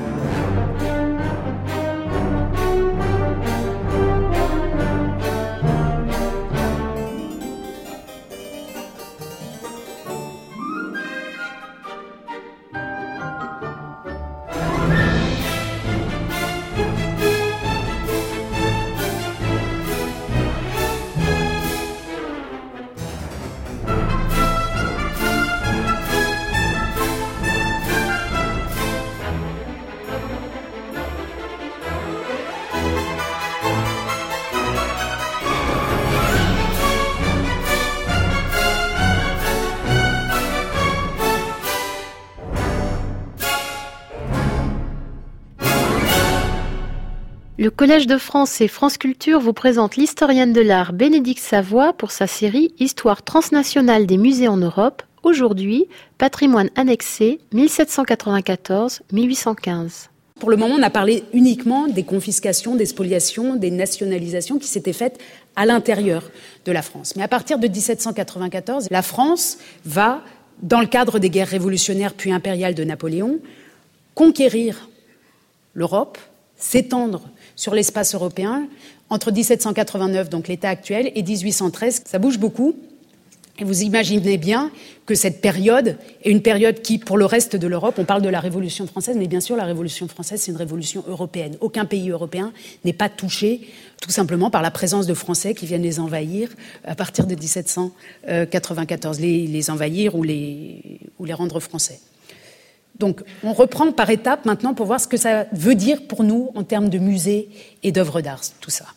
Le Collège de France et France Culture vous présente l'historienne de l'art Bénédicte Savoie pour sa série Histoire transnationale des musées en Europe, Aujourd'hui, patrimoine annexé mille sept cent quatre-vingt-quatorze à mille huit cent quinze. Pour le moment, on a parlé uniquement des confiscations, des spoliations, des nationalisations qui s'étaient faites à l'intérieur de la France. Mais à partir de dix-sept cent quatre-vingt-quatorze, la France va, dans le cadre des guerres révolutionnaires puis impériales de Napoléon, conquérir l'Europe, s'étendre sur l'espace européen. Entre dix-sept cent quatre-vingt-neuf, donc l'état actuel, et dix-huit cent treize, ça bouge beaucoup. Et vous imaginez bien que cette période est une période qui, pour le reste de l'Europe, on parle de la Révolution française, mais bien sûr, la Révolution française, c'est une révolution européenne. Aucun pays européen n'est pas touché, tout simplement par la présence de Français qui viennent les envahir à partir de dix-sept cent quatre-vingt-quatorze, les, les envahir ou les, ou les rendre français. Donc, on reprend par étapes maintenant pour voir ce que ça veut dire pour nous en termes de musées et d'œuvres d'art, tout ça.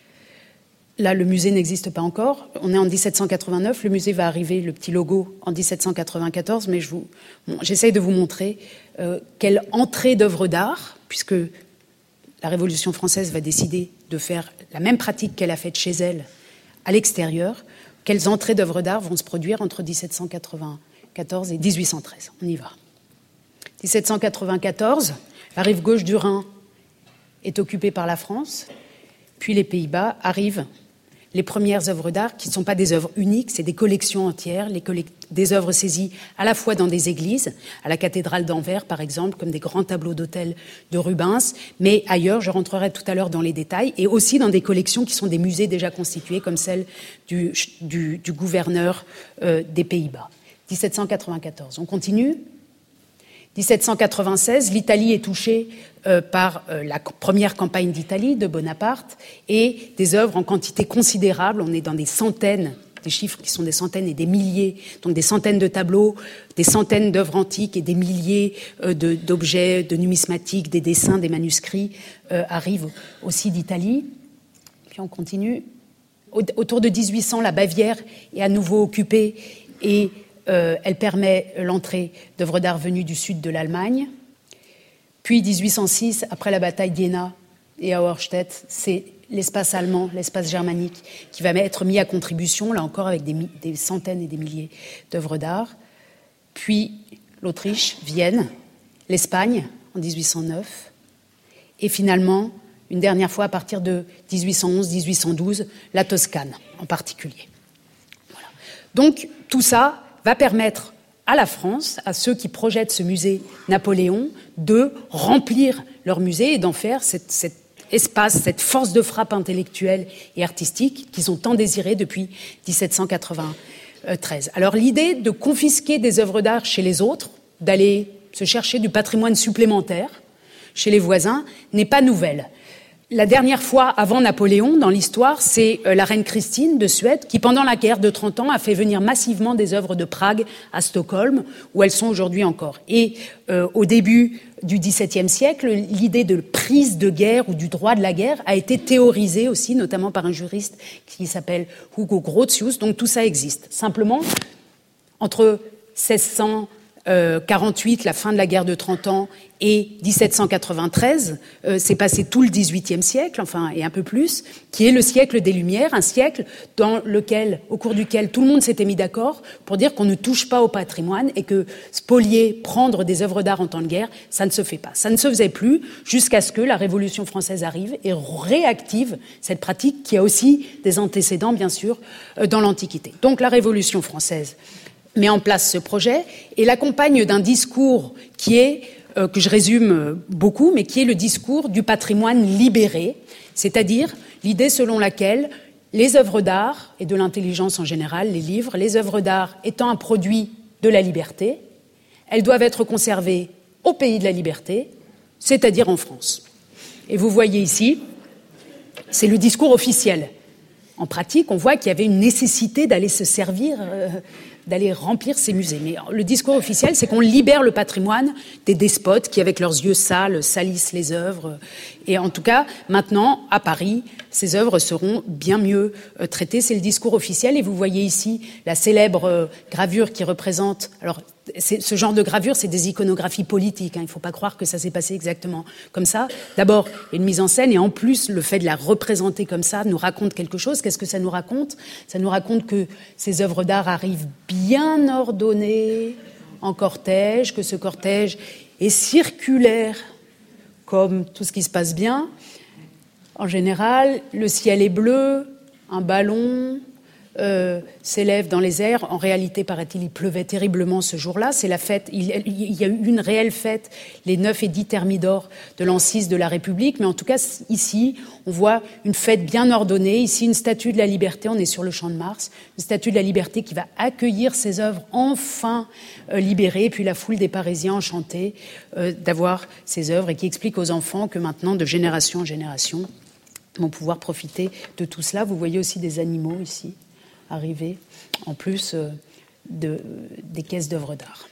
Là, le musée n'existe pas encore. On est en dix-sept cent quatre-vingt-neuf. Le musée va arriver, le petit logo, en dix-sept cent quatre-vingt-quatorze. Mais je vous, bon, j'essaye de vous montrer euh, quelle entrée d'œuvres d'art, puisque la Révolution française va décider de faire la même pratique qu'elle a faite chez elle à l'extérieur, quelles entrées d'œuvres d'art vont se produire entre dix-sept cent quatre-vingt-quatorze et dix-huit cent treize. On y va. dix-sept cent quatre-vingt-quatorze, la rive gauche du Rhin est occupée par la France, puis les Pays-Bas arrivent les premières œuvres d'art qui ne sont pas des œuvres uniques, c'est des collections entières, les collec- des œuvres saisies à la fois dans des églises, à la cathédrale d'Anvers par exemple, comme des grands tableaux d'autel de Rubens, mais ailleurs, je rentrerai tout à l'heure dans les détails, et aussi dans des collections qui sont des musées déjà constitués, comme celle du, du, du gouverneur euh, des Pays-Bas. dix-sept cent quatre-vingt-quatorze, on continue. dix-sept cent quatre-vingt-seize, l'Italie est touchée euh, par euh, la première campagne d'Italie de Bonaparte et des œuvres en quantité considérable. On est dans des centaines, des chiffres qui sont des centaines et des milliers, donc des centaines de tableaux, des centaines d'œuvres antiques et des milliers euh, de, d'objets, de numismatiques, des dessins, des manuscrits euh, arrivent aussi d'Italie. Puis on continue. Autour de dix-huit cents, la Bavière est à nouveau occupée et Euh, elle permet l'entrée d'œuvres d'art venues du sud de l'Allemagne. Puis dix-huit cent six, après la bataille d'Iéna et à Auerstedt, c'est l'espace allemand, l'espace germanique qui va être mis à contribution, là encore avec des, des centaines et des milliers d'œuvres d'art. Puis l'Autriche, Vienne, l'Espagne en dix-huit cent neuf. Et finalement, une dernière fois à partir de dix-huit cent onze dix-huit cent douze, la Toscane en particulier. Voilà. Donc tout ça va permettre à la France, à ceux qui projettent ce musée Napoléon, de remplir leur musée et d'en faire cette, cet espace, cette force de frappe intellectuelle et artistique qu'ils ont tant désiré depuis dix-sept cent quatre-vingt-treize. Alors l'idée de confisquer des œuvres d'art chez les autres, d'aller se chercher du patrimoine supplémentaire chez les voisins, n'est pas nouvelle. La dernière fois avant Napoléon, dans l'histoire, c'est la reine Christine de Suède qui, pendant la guerre de trente ans, a fait venir massivement des œuvres de Prague à Stockholm, où elles sont aujourd'hui encore. Et euh, au début du dix-septième siècle, l'idée de prise de guerre ou du droit de la guerre a été théorisée aussi, notamment par un juriste qui s'appelle Hugo Grotius. Donc tout ça existe. Simplement, entre seize cent quarante-huit, la fin de la guerre de trente ans, et dix-sept cent quatre-vingt-treize, euh, c'est passé tout le dix-huitième siècle, enfin, et un peu plus, qui est le siècle des Lumières, un siècle dans lequel, au cours duquel tout le monde s'était mis d'accord pour dire qu'on ne touche pas au patrimoine et que spolier, prendre des œuvres d'art en temps de guerre, ça ne se fait pas. Ça ne se faisait plus jusqu'à ce que la Révolution française arrive et réactive cette pratique qui a aussi des antécédents, bien sûr, euh, dans l'Antiquité. Donc la Révolution française met en place ce projet et l'accompagne d'un discours qui est, euh, que je résume beaucoup, mais qui est le discours du patrimoine libéré, c'est-à-dire l'idée selon laquelle les œuvres d'art et de l'intelligence en général, les livres, les œuvres d'art étant un produit de la liberté, elles doivent être conservées au pays de la liberté, c'est-à-dire en France. Et vous voyez ici, c'est le discours officiel. En pratique, on voit qu'il y avait une nécessité d'aller se servir, euh, d'aller remplir ces musées. Mais le discours officiel, c'est qu'on libère le patrimoine des despotes qui, avec leurs yeux sales, salissent les œuvres. Et en tout cas, maintenant, à Paris, ces œuvres seront bien mieux euh, traitées. C'est le discours officiel. Et vous voyez ici la célèbre euh, gravure qui représente... Alors, c'est, ce genre de gravure, c'est des iconographies politiques. Hein. Il ne faut pas croire que ça s'est passé exactement comme ça. D'abord, une mise en scène, et en plus, le fait de la représenter comme ça nous raconte quelque chose. Qu'est-ce que ça nous raconte ? Ça nous raconte que ces œuvres d'art arrivent bien ordonnées en cortège, que ce cortège est circulaire, comme tout ce qui se passe bien. En général, le ciel est bleu, un ballon euh, s'élève dans les airs. En réalité, paraît-il, il pleuvait terriblement ce jour-là. C'est la fête. Il, il y a eu une réelle fête, les neuf et dix thermidors de l'an six de la République. Mais en tout cas, ici, on voit une fête bien ordonnée. Ici, une statue de la liberté. On est sur le Champ de Mars. Une statue de la liberté qui va accueillir ces œuvres enfin euh, libérées. Et puis la foule des Parisiens enchantés euh, d'avoir ces œuvres et qui explique aux enfants que maintenant, de génération en génération, vont pouvoir profiter de tout cela. Vous voyez aussi des animaux ici, arriver, en plus euh, de, des caisses d'œuvres d'art.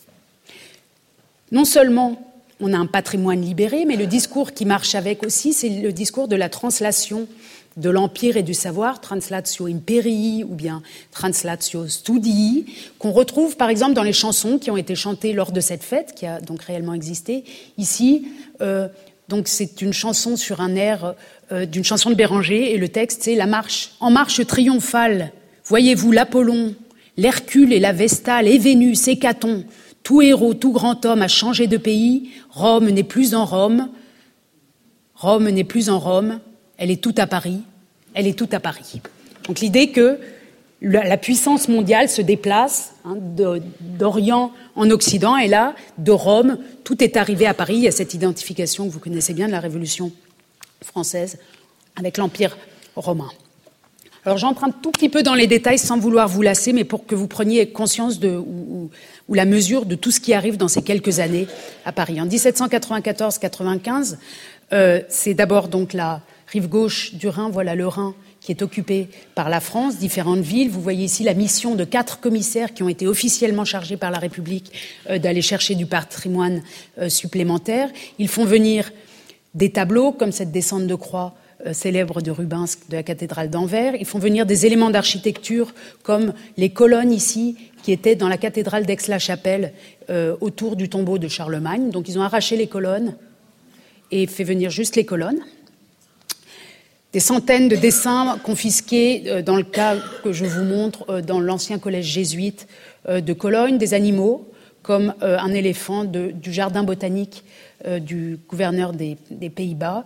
Non seulement on a un patrimoine libéré, mais le discours qui marche avec aussi, c'est le discours de la translation de l'empire et du savoir, translatio imperii ou bien translatio studii, qu'on retrouve par exemple dans les chansons qui ont été chantées lors de cette fête, qui a donc réellement existé. Ici, euh, donc c'est une chanson sur un air euh, d'une chanson de Béranger, et le texte c'est « La marche, en marche triomphale, voyez-vous l'Apollon, l'Hercule et la Vestale, et Vénus, et Caton, tout héros, tout grand homme a changé de pays, Rome n'est plus en Rome, Rome n'est plus en Rome, elle est toute à Paris, elle est toute à Paris. » Donc l'idée que la puissance mondiale se déplace hein, de, d'Orient en Occident, et là, de Rome, tout est arrivé à Paris. Il y a cette identification que vous connaissez bien de la Révolution française avec l'Empire romain. Alors j'entre un tout petit peu dans les détails sans vouloir vous lasser, mais pour que vous preniez conscience de, ou, ou, ou la mesure de tout ce qui arrive dans ces quelques années à Paris. En dix-sept cent quatre-vingt-quatorze quatre-vingt-quinze, euh, c'est d'abord donc la rive gauche du Rhin, voilà le Rhin, qui est occupée par la France, différentes villes. Vous voyez ici la mission de quatre commissaires qui ont été officiellement chargés par la République euh, d'aller chercher du patrimoine euh, supplémentaire. Ils font venir des tableaux, comme cette descente de croix euh, célèbre de Rubens de la cathédrale d'Anvers. Ils font venir des éléments d'architecture, comme les colonnes ici, qui étaient dans la cathédrale d'Aix-la-Chapelle, euh, autour du tombeau de Charlemagne. Donc ils ont arraché les colonnes et fait venir juste les colonnes. Des centaines de dessins confisqués dans le cas que je vous montre dans l'ancien collège jésuite de Cologne, des animaux comme un éléphant de, du jardin botanique du gouverneur des, des Pays-Bas,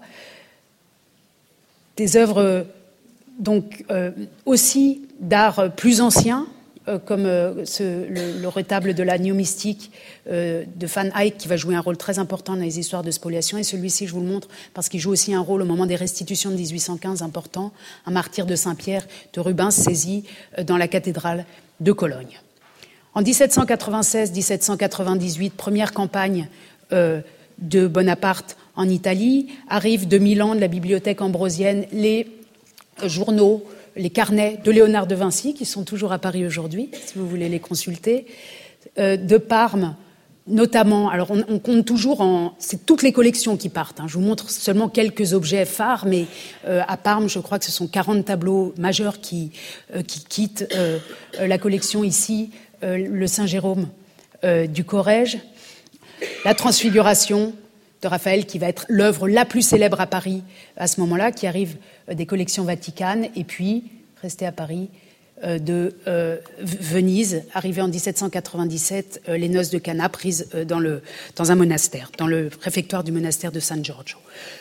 des œuvres donc aussi d'art plus ancien, comme ce, le, le retable de la néomystique euh, de Van Eyck, qui va jouer un rôle très important dans les histoires de spoliation. Et celui-ci, je vous le montre, parce qu'il joue aussi un rôle au moment des restitutions de dix-huit cent quinze important, un martyr de Saint-Pierre de Rubens saisi dans la cathédrale de Cologne. En dix-sept cent quatre-vingt-seize dix-sept cent quatre-vingt-dix-huit, première campagne euh, de Bonaparte en Italie, arrivent de Milan, de la bibliothèque ambrosienne, les euh, journaux, les carnets de Léonard de Vinci, qui sont toujours à Paris aujourd'hui, si vous voulez les consulter, euh, de Parme, notamment. Alors, on, on compte toujours en... C'est toutes les collections qui partent. Hein. Je vous montre seulement quelques objets phares, mais euh, à Parme, je crois que ce sont quarante tableaux majeurs qui, euh, qui quittent euh, la collection ici, euh, le Saint-Jérôme euh, du Corrège, la Transfiguration de Raphaël, qui va être l'œuvre la plus célèbre à Paris à ce moment-là, qui arrive des collections vaticanes, et puis, resté à Paris, euh, de euh, Venise, arrivé en dix-sept cent quatre-vingt-dix-sept, euh, les noces de Cana, prises euh, dans, le, dans un monastère, dans le réfectoire du monastère de San Giorgio.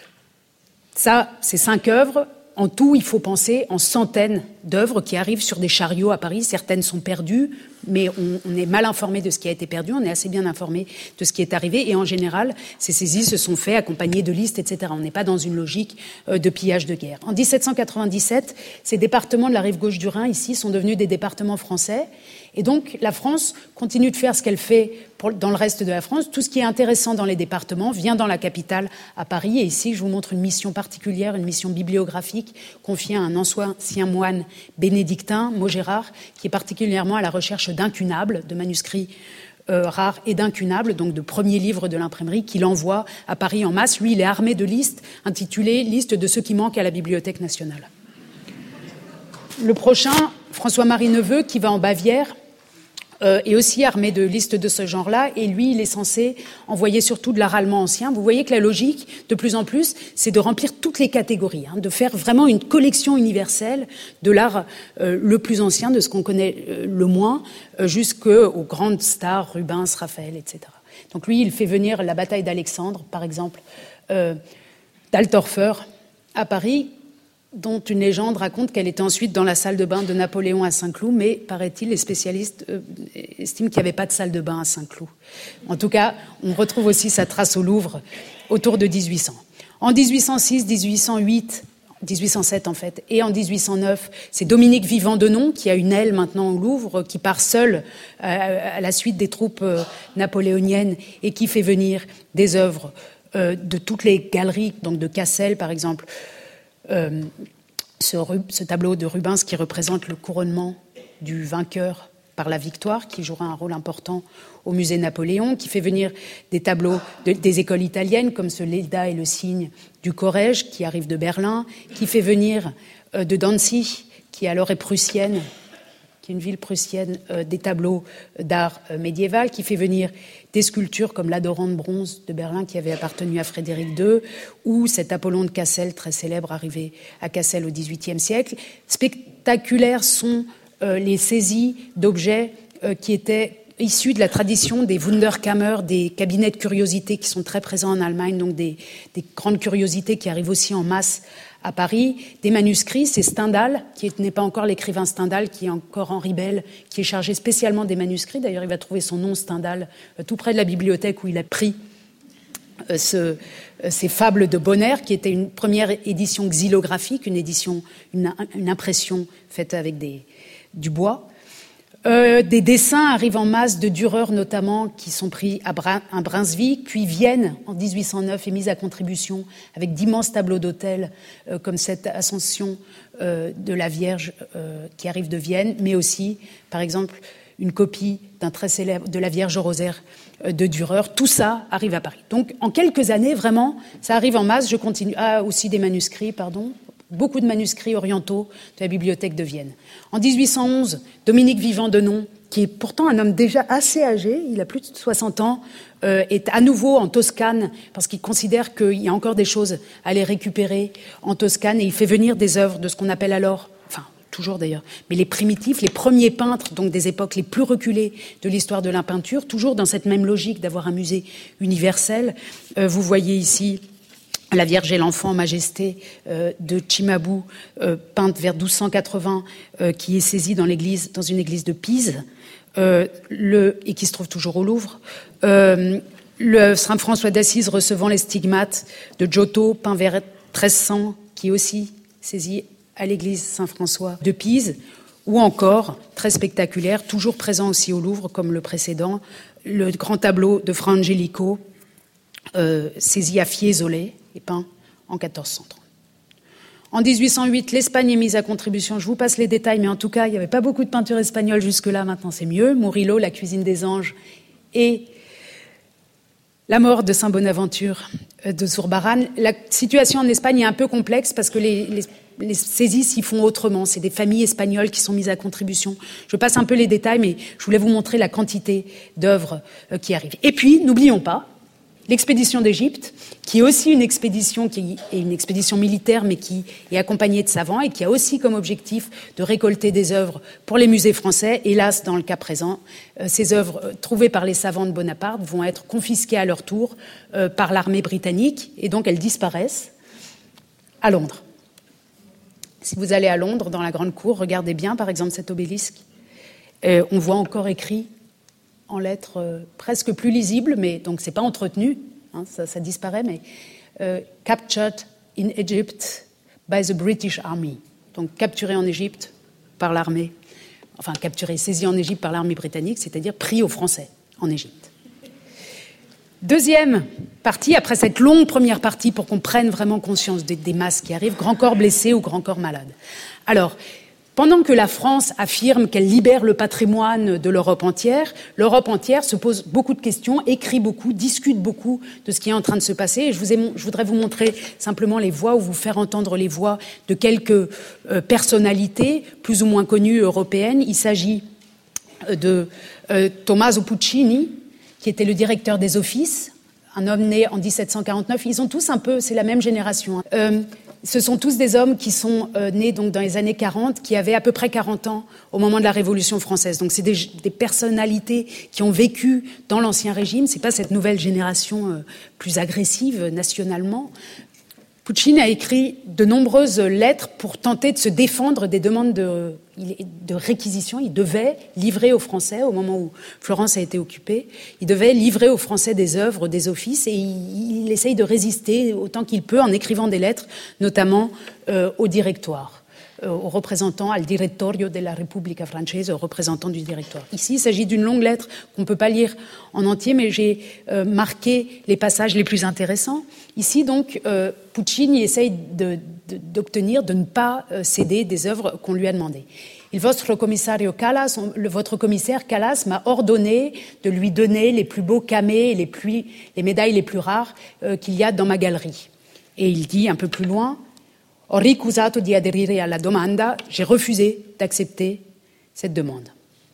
Ça, c'est cinq œuvres. En tout, il faut penser en centaines d'œuvres qui arrivent sur des chariots à Paris. Certaines sont perdues, mais on, on est mal informé de ce qui a été perdu. On est assez bien informé de ce qui est arrivé. Et en général, ces saisies se sont faites accompagnées de listes, et cetera. On n'est pas dans une logique euh, de pillage de guerre. En dix-sept cent quatre-vingt-dix-sept, ces départements de la rive gauche du Rhin, ici, sont devenus des départements français. Et donc, la France continue de faire ce qu'elle fait pour, dans le reste de la France. Tout ce qui est intéressant dans les départements vient dans la capitale, à Paris. Et ici, je vous montre une mission particulière, une mission bibliographique confiée à un ancien moine bénédictin, Maugérard, qui est particulièrement à la recherche d'incunables, de manuscrits euh, rares et d'incunables, donc de premiers livres de l'imprimerie, qu'il envoie à Paris en masse. Lui, il est armé de listes intitulées « Liste de ceux qui manquent à la Bibliothèque nationale ». Le prochain, François-Marie Neveu, qui va en Bavière, euh, est aussi armé de listes de ce genre-là, et lui, il est censé envoyer surtout de l'art allemand ancien. Vous voyez que la logique, de plus en plus, c'est de remplir toutes les catégories, hein, de faire vraiment une collection universelle de l'art euh, le plus ancien, de ce qu'on connaît euh, le moins, euh, jusqu'aux grandes stars, Rubens, Raphaël, et cetera. Donc lui, il fait venir la bataille d'Alexandre, par exemple, euh, d'Altorfer à Paris, dont une légende raconte qu'elle était ensuite dans la salle de bain de Napoléon à Saint-Cloud, mais, paraît-il, les spécialistes euh, estiment qu'il n'y avait pas de salle de bain à Saint-Cloud. En tout cas, on retrouve aussi sa trace au Louvre autour de dix-huit cents. En dix-huit cent six, dix-huit cent huit, dix-huit cent sept en fait, et en dix-huit cent neuf, c'est Dominique Vivant-Denon, qui a une aile maintenant au Louvre, qui part seul à la suite des troupes euh, napoléoniennes et qui fait venir des œuvres euh, de toutes les galeries, donc de Cassel par exemple, Euh, ce, ce tableau de Rubens qui représente le couronnement du vainqueur par la victoire, qui jouera un rôle important au musée Napoléon, qui fait venir des tableaux de, des écoles italiennes, comme ce Leda et le cygne du Corrège, qui arrive de Berlin, qui fait venir euh, de Danzig, qui alors est prussienne, qui est une ville prussienne, euh, des tableaux d'art euh, médiéval, qui fait venir des sculptures comme l'Adorant de bronze de Berlin qui avait appartenu à Frédéric deux, ou cet Apollon de Cassel, très célèbre, arrivé à Cassel au dix-huitième siècle. Spectaculaires sont euh, les saisies d'objets euh, qui étaient issus de la tradition des Wunderkammer, des cabinets de curiosités qui sont très présents en Allemagne, donc des, des grandes curiosités qui arrivent aussi en masse à Paris, des manuscrits. C'est Stendhal, qui n'est pas encore l'écrivain Stendhal, qui est encore Henri Bell, qui est chargé spécialement des manuscrits. D'ailleurs, il va trouver son nom, Stendhal, euh, tout près de la bibliothèque où il a pris euh, ce, euh, ces fables de Bonner, qui était une première édition xylographique, une édition, une, une impression faite avec des, du bois. Euh, des dessins arrivent en masse de Dürer notamment, qui sont pris à, Bra- à Brunswick, puis Vienne en dix-huit cent neuf est mise à contribution avec d'immenses tableaux d'autel euh, comme cette Ascension euh, de la Vierge euh, qui arrive de Vienne, mais aussi par exemple une copie d'un très célèbre de la Vierge au rosaire euh, de Dürer. Tout ça arrive à Paris. Donc en quelques années vraiment ça arrive en masse. Je continue. Ah, aussi des manuscrits, pardon. Beaucoup de manuscrits orientaux de la bibliothèque de Vienne. En dix-huit cent onze, Dominique Vivant-Denon, qui est pourtant un homme déjà assez âgé, il a plus de soixante ans, euh, est à nouveau en Toscane, parce qu'il considère qu'il y a encore des choses à aller récupérer en Toscane, et il fait venir des œuvres de ce qu'on appelle alors, enfin toujours d'ailleurs, mais les primitifs, les premiers peintres, donc des époques les plus reculées de l'histoire de la peinture, toujours dans cette même logique d'avoir un musée universel. Euh, vous voyez ici La Vierge et l'Enfant Majesté euh, de Cimabue, euh, peinte vers douze cent quatre-vingts, euh, qui est saisie dans l'église, dans une église de Pise, euh, le, et qui se trouve toujours au Louvre. Euh, le Saint François d'Assise recevant les stigmates de Giotto, peint vers treize cents, qui est aussi saisi à l'église Saint-François de Pise, ou encore, très spectaculaire, toujours présent aussi au Louvre, comme le précédent, le grand tableau de Fra Angelico, euh, saisi à Fiesole, et peint en quatorze cent trente. En dix-huit cent huit, l'Espagne est mise à contribution. Je vous passe les détails, mais en tout cas, il n'y avait pas beaucoup de peinture espagnole jusque-là. Maintenant, c'est mieux. Murillo, La Cuisine des Anges, et La Mort de Saint Bonaventure de Zurbarán. La situation en Espagne est un peu complexe parce que les, les, les saisies s'y font autrement. C'est des familles espagnoles qui sont mises à contribution. Je passe un peu les détails, mais je voulais vous montrer la quantité d'œuvres qui arrivent. Et puis, n'oublions pas, l'expédition d'Égypte, qui est aussi une expédition qui est une expédition militaire, mais qui est accompagnée de savants et qui a aussi comme objectif de récolter des œuvres pour les musées français. Hélas, dans le cas présent, euh, ces œuvres euh, trouvées par les savants de Bonaparte vont être confisquées à leur tour euh, par l'armée britannique, et donc elles disparaissent à Londres. Si vous allez à Londres, dans la Grande Cour, regardez bien, par exemple, cet obélisque. Euh, on voit encore écrit en lettres euh, presque plus lisibles, mais donc c'est pas entretenu, hein, ça, ça disparaît, mais euh, captured in Egypt by the British Army, donc capturé en Égypte par l'armée, enfin capturé, saisi en Égypte par l'armée britannique, c'est-à-dire pris aux Français en Égypte. Deuxième partie, après cette longue première partie, pour qu'on prenne vraiment conscience des, des masses qui arrivent, grand corps blessé ou grand corps malade. Alors, pendant que la France affirme qu'elle libère le patrimoine de l'Europe entière, l'Europe entière se pose beaucoup de questions, écrit beaucoup, discute beaucoup de ce qui est en train de se passer. Et je, vous ai, je voudrais vous montrer simplement les voix, ou vous faire entendre les voix de quelques euh, personnalités plus ou moins connues européennes. Il s'agit de euh, Tommaso Puccini, qui était le directeur des Offices, un homme né en dix-sept cent quarante-neuf. Ils ont tous un peu, c'est la même génération. Hein. Euh, ce sont tous des hommes qui sont euh, nés donc dans les années quarante, qui avaient à peu près quarante ans au moment de la Révolution française. Donc c'est des, des personnalités qui ont vécu dans l'Ancien Régime. C'est pas cette nouvelle génération euh, plus agressive nationalement. Puccini a écrit de nombreuses lettres pour tenter de se défendre des demandes de, de réquisition. Il devait livrer aux Français, au moment où Florence a été occupée, il devait livrer aux Français des œuvres, des offices, et il, il essaye de résister autant qu'il peut en écrivant des lettres, notamment euh, au directoire, euh, aux représentants, al direttorio della Repubblica Francese, aux représentants du directoire. Ici, il s'agit d'une longue lettre qu'on ne peut pas lire en entier, mais j'ai euh, marqué les passages les plus intéressants. Ici, donc, euh, Puccini essaye de, de, d'obtenir, de ne pas euh, céder des œuvres qu'on lui a demandées. Il vostro commissario Callas, on, le, votre commissaire Callas m'a ordonné de lui donner les plus beaux camées, les, plus, les médailles les plus rares euh, qu'il y a dans ma galerie. Et il dit un peu plus loin, ho ricusato di aderire alla domanda, j'ai refusé d'accepter cette demande.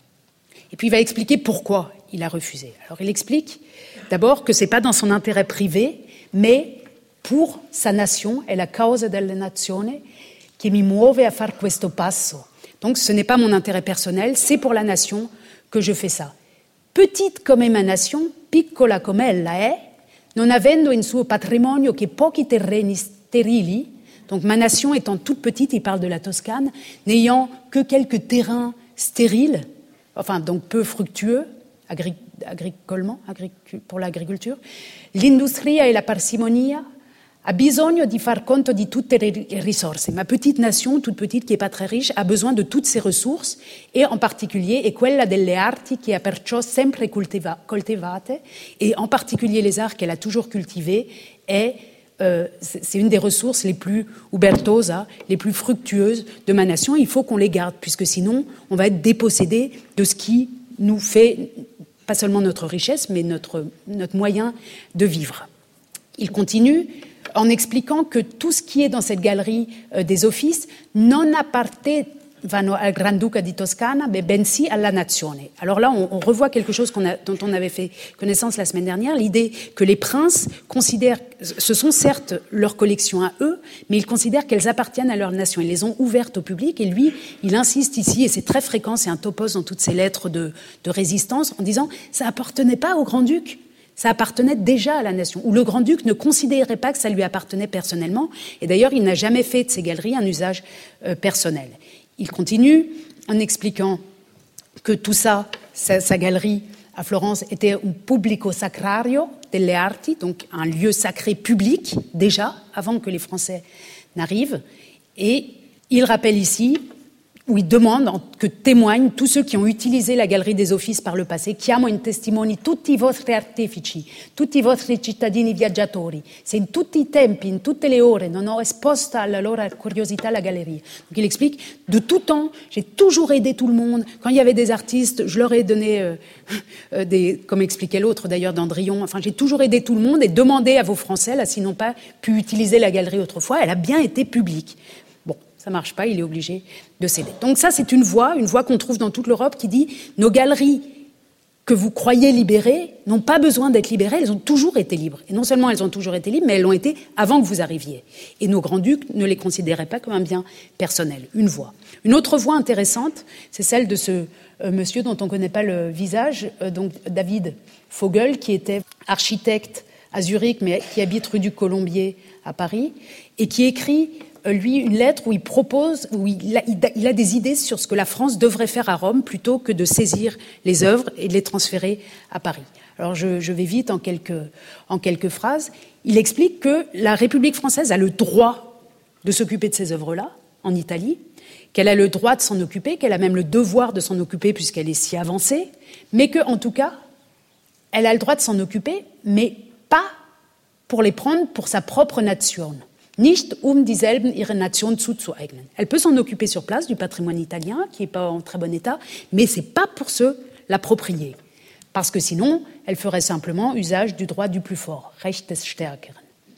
Et puis il va expliquer pourquoi il a refusé. Alors il explique d'abord que c'est pas dans son intérêt privé, mais pour sa nation, è la causa della nazione che mi muove a far questo passo. Donc ce n'est pas mon intérêt personnel, c'est pour la nation que je fais ça. Petite come ma nation, piccola come ella è, non avendo in suo patrimonio che pochi terreni sterili, donc ma nation étant toute petite, il parle de la Toscane, n'ayant que quelques terrains stériles, enfin donc peu fructueux, agri- agricolement, agric- pour l'agriculture, l'industria e la parsimonia ha bisogno di far conto di tutte le risorse. Ma petite nation, toute petite, qui n'est pas très riche, a besoin de toutes ces ressources, et en particulier, e quella delle arti che ha perciò sempre coltiva- coltivate, et en particulier les arts qu'elle a toujours cultivés, est, euh, c'est une des ressources les plus ubertosas, les plus fructueuses de ma nation. Il faut qu'on les garde, puisque sinon, on va être dépossédé de ce qui nous fait pas seulement notre richesse, mais notre, notre moyen de vivre. Il continue en expliquant que tout ce qui est dans cette galerie euh, des offices non appartenevano al Granduca di Toscana, mais bensì alla nazione. Alors là, on, on revoit quelque chose qu'on a, dont on avait fait connaissance la semaine dernière, l'idée que les princes considèrent, ce sont certes leurs collections à eux, mais ils considèrent qu'elles appartiennent à leur nation. Ils les ont ouvertes au public, et lui, il insiste ici, et c'est très fréquent, c'est un topos dans toutes ces lettres de, de résistance, en disant « ça appartenait pas au grand-duc ». Ça appartenait déjà à la nation, où le grand-duc ne considérait pas que ça lui appartenait personnellement. Et d'ailleurs, il n'a jamais fait de ces galeries un usage euh, personnel. Il continue en expliquant que tout ça, sa, sa galerie à Florence, était un pubblico sacrario delle arti, donc un lieu sacré public, déjà, avant que les Français n'arrivent. Et il rappelle ici, où il demande que témoignent tous ceux qui ont utilisé la galerie des offices par le passé, chiamo in testimoni tutti i vostri artefici, tutti i vostri cittadini viaggiatori, se in tutti i tempi, in tutte le ore, non ho esposta alla loro curiosità la galerie. Donc il explique, de tout temps, j'ai toujours aidé tout le monde. Quand il y avait des artistes, je leur ai donné euh, euh, des, comme expliquait l'autre d'ailleurs d'Andrion, enfin j'ai toujours aidé tout le monde et demandé à vos Français, là, s'ils n'ont pas pu utiliser la galerie autrefois, elle a bien été publique. Ça ne marche pas, il est obligé de céder. Donc ça, c'est une voix, une voix qu'on trouve dans toute l'Europe qui dit « Nos galeries que vous croyez libérées n'ont pas besoin d'être libérées, elles ont toujours été libres. Et non seulement elles ont toujours été libres, mais elles l'ont été avant que vous arriviez. Et nos grands-ducs ne les considéraient pas comme un bien personnel. » Une voix. Une autre voix intéressante, c'est celle de ce euh, monsieur dont on ne connaît pas le visage, euh, donc David Vogel, qui était architecte à Zurich, mais qui habite rue du Colombier à Paris, et qui écrit lui, une lettre où il propose, où il a, il a des idées sur ce que la France devrait faire à Rome plutôt que de saisir les œuvres et de les transférer à Paris. Alors je, je vais vite en quelques, en quelques phrases. Il explique que la République française a le droit de s'occuper de ces œuvres-là, en Italie, qu'elle a le droit de s'en occuper, qu'elle a même le devoir de s'en occuper puisqu'elle est si avancée, mais qu'en tout cas, elle a le droit de s'en occuper, mais pas pour les prendre pour sa propre nation. Nicht um dieselben ihre Nation zuzueignen. Elle peut s'en occuper sur place du patrimoine italien, qui n'est pas en très bon état, mais ce n'est pas pour se l'approprier. Parce que sinon, elle ferait simplement usage du droit du plus fort, Recht des Stärkeren.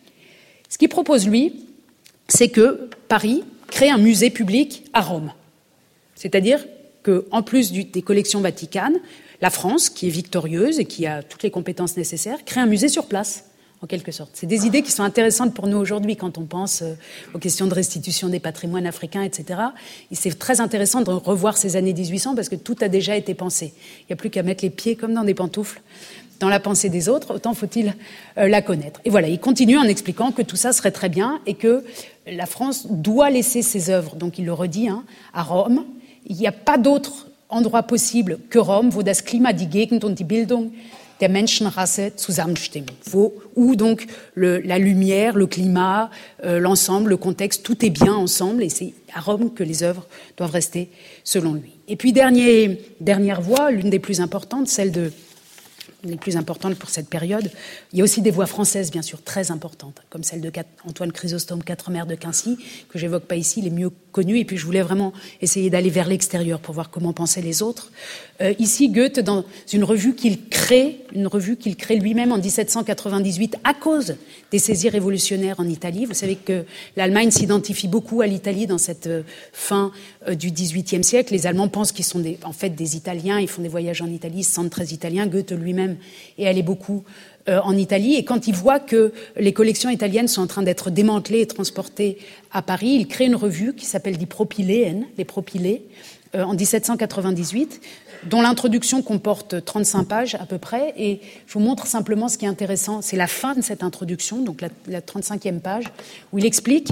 Ce qu'il propose, lui, c'est que Paris crée un musée public à Rome. C'est-à-dire que, en plus du, des collections vaticanes, la France, qui est victorieuse et qui a toutes les compétences nécessaires, crée un musée sur place, en quelque sorte. C'est des idées qui sont intéressantes pour nous aujourd'hui quand on pense euh, aux questions de restitution des patrimoines africains, et cetera. Et c'est très intéressant de revoir ces années dix-huit cents parce que tout a déjà été pensé. Il n'y a plus qu'à mettre les pieds comme dans des pantoufles dans la pensée des autres, autant faut-il euh, la connaître. Et voilà, il continue en expliquant que tout ça serait très bien et que la France doit laisser ses œuvres, donc il le redit, hein, à Rome. Il n'y a pas d'autre endroit possible que Rome, wo das Klima, die Gegend und die Bildung der Menschenrasse zusammenstimmen, où donc le, la lumière, le climat, euh, l'ensemble, le contexte, tout est bien ensemble, et c'est à Rome que les œuvres doivent rester, selon lui. Et puis, dernier, dernière voix, l'une des plus importantes, celle de les plus importantes pour cette période. Il y a aussi des voix françaises, bien sûr, très importantes, comme celle de Antoine Chrysostome, Quatremère de Quincy, que j'évoque pas ici, les mieux connus. Et puis, je voulais vraiment essayer d'aller vers l'extérieur pour voir comment pensaient les autres. Euh, ici, Goethe, dans une revue qu'il crée, une revue qu'il crée lui-même en dix-sept cent quatre-vingt-dix-huit à cause des saisies révolutionnaires en Italie. Vous savez que l'Allemagne s'identifie beaucoup à l'Italie dans cette euh, fin euh, du dix-huitième siècle. Les Allemands pensent qu'ils sont des, en fait des Italiens. Ils font des voyages en Italie, ils se sentent très italiens. Goethe lui-même et allé beaucoup euh, en Italie. Et quand il voit que les collections italiennes sont en train d'être démantelées et transportées à Paris, il crée une revue qui s'appelle Die Propyläen, les Propylées, euh, en dix-sept cent quatre-vingt-dix-huit, dont l'introduction comporte trente-cinq pages à peu près. Et je vous montre simplement ce qui est intéressant. C'est la fin de cette introduction, donc la, la trente-cinquième page, où il explique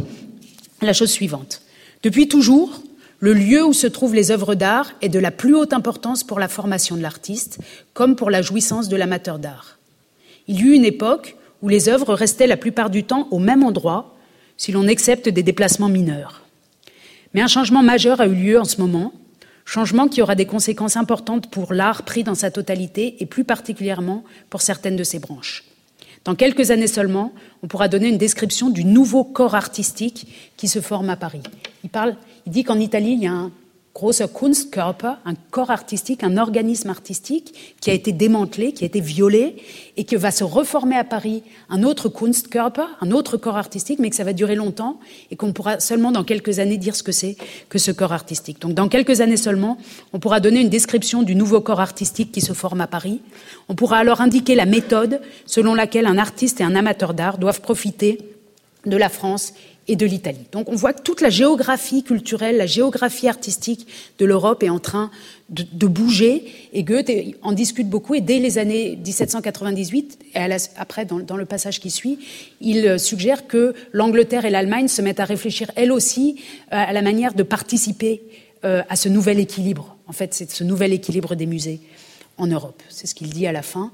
la chose suivante. Depuis toujours, le lieu où se trouvent les œuvres d'art est de la plus haute importance pour la formation de l'artiste, comme pour la jouissance de l'amateur d'art. Il y eut une époque où les œuvres restaient la plupart du temps au même endroit, si l'on accepte des déplacements mineurs. Mais un changement majeur a eu lieu en ce moment, changement qui aura des conséquences importantes pour l'art pris dans sa totalité et plus particulièrement pour certaines de ses branches. Dans quelques années seulement, on pourra donner une description du nouveau corps artistique qui se forme à Paris. Il parle, il dit qu'en Italie, il y a un großer Kunstkörper, un corps artistique, un organisme artistique qui a été démantelé, qui a été violé et que va se reformer à Paris un autre Kunstkörper, un autre corps artistique, mais que ça va durer longtemps et qu'on pourra seulement dans quelques années dire ce que c'est que ce corps artistique. Donc dans quelques années seulement, on pourra donner une description du nouveau corps artistique qui se forme à Paris. On pourra alors indiquer la méthode selon laquelle un artiste et un amateur d'art doivent profiter de la France et de l'Italie. Donc on voit que toute la géographie culturelle, la géographie artistique de l'Europe est en train de, de bouger, et Goethe en discute beaucoup, et dès les années dix-sept cent quatre-vingt-dix-huit, et la, après dans, dans le passage qui suit, il suggère que l'Angleterre et l'Allemagne se mettent à réfléchir elles aussi à la manière de participer euh, à ce nouvel équilibre. En fait, c'est ce nouvel équilibre des musées en Europe. C'est ce qu'il dit à la fin.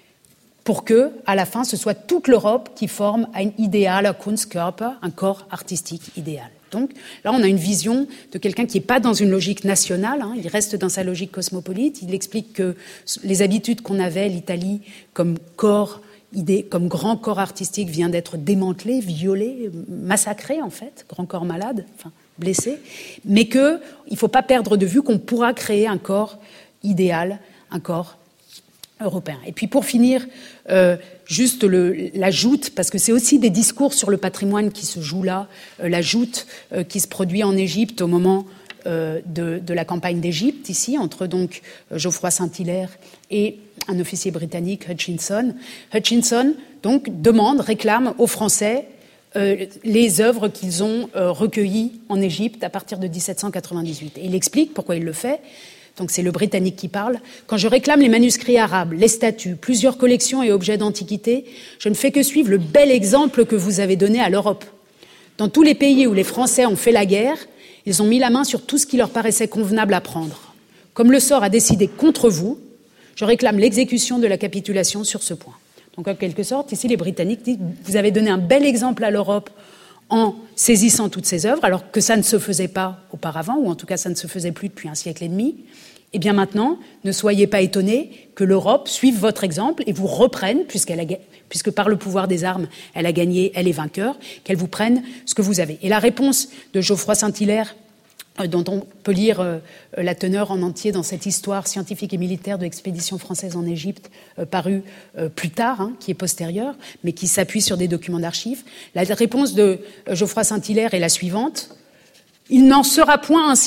Pour que, à la fin, ce soit toute l'Europe qui forme un idéal Kunstkörper, un corps artistique idéal. Donc, là, on a une vision de quelqu'un qui n'est pas dans une logique nationale, hein, il reste dans sa logique cosmopolite. Il explique que les habitudes qu'on avait, l'Italie, comme corps, idée, comme grand corps artistique, vient d'être démantelé, violé, massacré, en fait, grand corps malade, enfin, blessé, mais qu'il ne faut pas perdre de vue qu'on pourra créer un corps idéal, un corps européen. Et puis pour finir, euh, juste le, la joute, parce que c'est aussi des discours sur le patrimoine qui se jouent là, euh, la joute euh, qui se produit en Égypte au moment euh, de, de la campagne d'Égypte, ici, entre donc Geoffroy Saint-Hilaire et un officier britannique, Hutchinson. Hutchinson, donc, demande, réclame aux Français euh, les œuvres qu'ils ont euh, recueillies en Égypte à partir de dix-sept cent quatre-vingt-dix-huit. Et il explique pourquoi il le fait. Donc c'est le Britannique qui parle. Quand je réclame les manuscrits arabes, les statues, plusieurs collections et objets d'antiquité, je ne fais que suivre le bel exemple que vous avez donné à l'Europe. Dans tous les pays où les Français ont fait la guerre, ils ont mis la main sur tout ce qui leur paraissait convenable à prendre. Comme le sort a décidé contre vous, je réclame l'exécution de la capitulation sur ce point. Donc en quelque sorte, ici les Britanniques disent « Vous avez donné un bel exemple à l'Europe en saisissant toutes ces œuvres, alors que ça ne se faisait pas auparavant, ou en tout cas ça ne se faisait plus depuis un siècle et demi. Eh bien maintenant, ne soyez pas étonnés que l'Europe suive votre exemple et vous reprenne, puisqu'elle a, puisque par le pouvoir des armes, elle a gagné, elle est vainqueur, qu'elle vous prenne ce que vous avez. » Et la réponse de Geoffroy Saint-Hilaire, dont on peut lire euh, la teneur en entier dans cette histoire scientifique et militaire de l'expédition française en Égypte, euh, parue euh, plus tard, hein, qui est postérieure, mais qui s'appuie sur des documents d'archives. La réponse de euh, Geoffroy Saint-Hilaire est la suivante. « Il n'en sera point ainsi.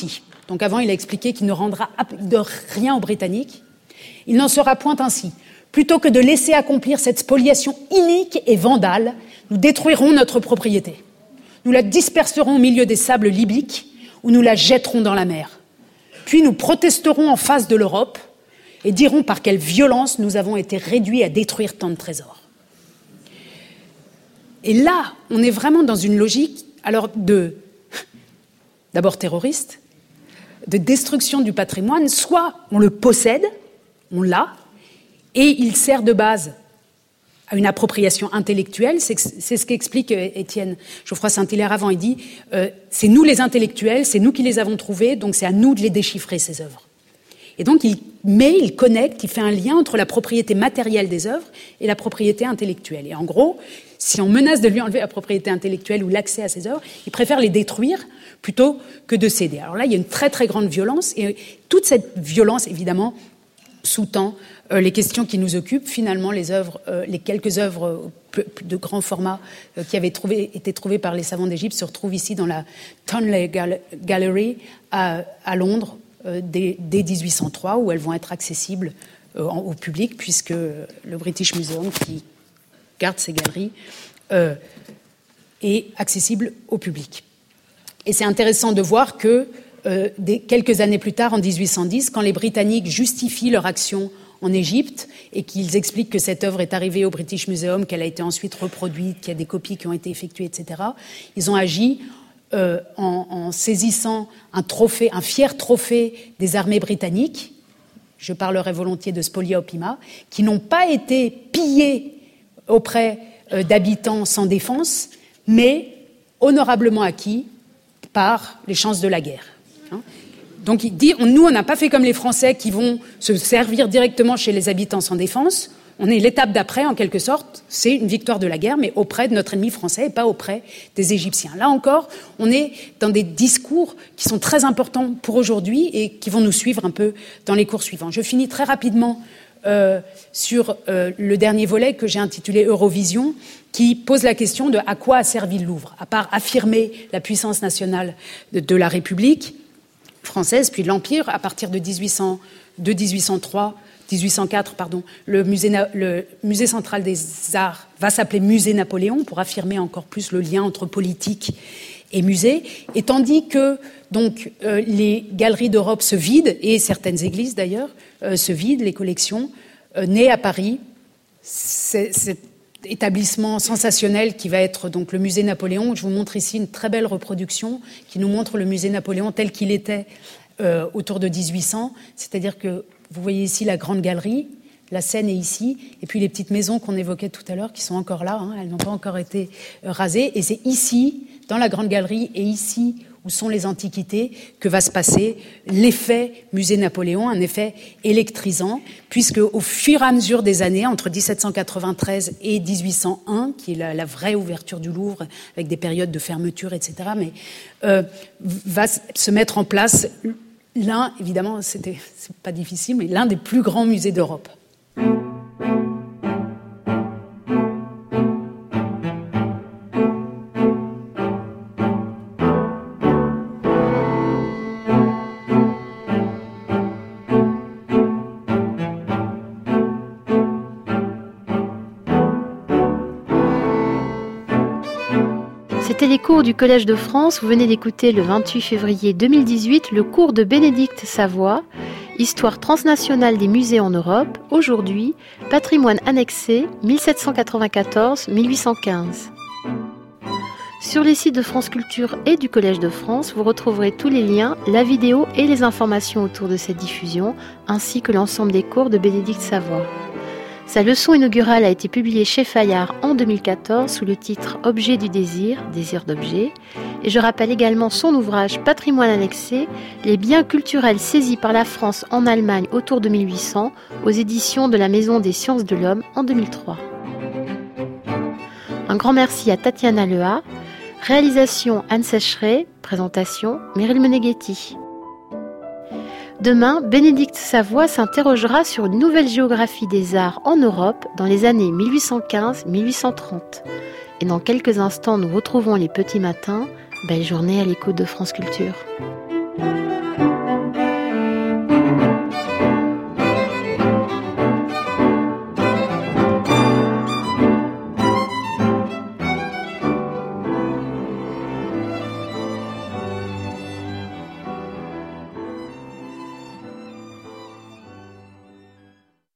Donc avant, il a expliqué qu'il ne rendra de rien aux Britanniques. Il n'en sera point ainsi. Plutôt que de laisser accomplir cette spoliation inique et vandale, nous détruirons notre propriété. Nous la disperserons au milieu des sables libyques ou nous la jetterons dans la mer. Puis nous protesterons en face de l'Europe et diront par quelle violence nous avons été réduits à détruire tant de trésors. Et là, on est vraiment dans une logique, alors de, d'abord terroriste, de destruction du patrimoine, soit on le possède, on l'a, et il sert de base à une appropriation intellectuelle. C'est, c'est ce qu'explique Étienne Geoffroy Saint-Hilaire avant. Il dit euh, c'est nous les intellectuels, c'est nous qui les avons trouvés, donc c'est à nous de les déchiffrer, ces œuvres. Et donc il met, il connecte, il fait un lien entre la propriété matérielle des œuvres et la propriété intellectuelle. Et en gros, si on menace de lui enlever la propriété intellectuelle ou l'accès à ces œuvres, il préfère les détruire plutôt que de céder. Alors là, il y a une très très grande violence, et toute cette violence, évidemment, sous-tend euh, les questions qui nous occupent. Finalement, les œuvres, euh, les quelques œuvres euh, de grand format euh, qui avaient trouvé, été trouvées par les savants d'Égypte se retrouvent ici dans la Tonley Gallery à, à Londres euh, dès, dès dix-huit cent trois, où elles vont être accessibles euh, en, au public, puisque le British Museum, qui garde ces galeries, euh, est accessible au public. Et c'est intéressant de voir que Euh, des, quelques années plus tard, en dix-huit cent dix, quand les Britanniques justifient leur action en Égypte et qu'ils expliquent que cette œuvre est arrivée au British Museum, qu'elle a été ensuite reproduite, qu'il y a des copies qui ont été effectuées, et cetera, ils ont agi euh, en, en saisissant un trophée, un fier trophée des armées britanniques, je parlerai volontiers de spolia opima, qui n'ont pas été pillés auprès euh, d'habitants sans défense, mais honorablement acquis par les chances de la guerre. Donc il dit, nous on n'a pas fait comme les Français qui vont se servir directement chez les habitants sans défense, on est l'étape d'après en quelque sorte, c'est une victoire de la guerre mais auprès de notre ennemi français et pas auprès des Égyptiens. Là encore, on est dans des discours qui sont très importants pour aujourd'hui et qui vont nous suivre un peu dans les cours suivants. Je finis très rapidement euh, sur euh, le dernier volet que j'ai intitulé Eurovision, qui pose la question de à quoi a servi le Louvre, à part affirmer la puissance nationale de, de la République française, puis de l'Empire, à partir de dix-huit cents, de dix-huit cent trois, dix-huit cent quatre, pardon, le musée, le musée central des arts va s'appeler Musée Napoléon pour affirmer encore plus le lien entre politique et musée, et tandis que donc euh, les galeries d'Europe se vident, et certaines églises d'ailleurs euh, se vident, les collections, euh, nées à Paris, c'est, c'est établissement sensationnel qui va être donc le musée Napoléon. Je vous montre ici une très belle reproduction qui nous montre le musée Napoléon tel qu'il était euh, autour de dix-huit cents. C'est-à-dire que vous voyez ici la grande galerie, la scène est ici, et puis les petites maisons qu'on évoquait tout à l'heure qui sont encore là, hein, elles n'ont pas encore été euh, rasées. Et c'est ici, dans la grande galerie, et ici où sont les antiquités, que va se passer l'effet musée Napoléon, un effet électrisant, puisque au fur et à mesure des années, entre dix-sept cent quatre-vingt-treize et dix-huit cent un, qui est la, la vraie ouverture du Louvre, avec des périodes de fermeture, et cetera, mais euh, va se mettre en place l'un, évidemment, c'était, c'est pas difficile, mais l'un des plus grands musées d'Europe. C'était les cours du Collège de France. Vous venez d'écouter le vingt-huit février deux mille dix-huit le cours de Bénédicte Savoie, Histoire transnationale des musées en Europe, aujourd'hui, patrimoine annexé mille sept cent quatre-vingt-quatorze à mille huit cent quinze. Sur les sites de France Culture et du Collège de France, vous retrouverez tous les liens, la vidéo et les informations autour de cette diffusion, ainsi que l'ensemble des cours de Bénédicte Savoie. Sa leçon inaugurale a été publiée chez Fayard en deux mille quatorze sous le titre « Objet du désir, désir d'objet ». Et je rappelle également son ouvrage « Patrimoine annexé, les biens culturels saisis par la France en Allemagne autour de mille huit cents » aux éditions de la Maison des Sciences de l'Homme en deux mille trois. Un grand merci à Tatiana Leha, réalisation Anne Sécheret, présentation Meryl Meneghetti. Demain, Bénédicte Savoie s'interrogera sur une nouvelle géographie des arts en Europe dans les années mille huit cent quinze à mille huit cent trente. Et dans quelques instants, nous retrouvons les petits matins. Belle journée à l'écoute de France Culture.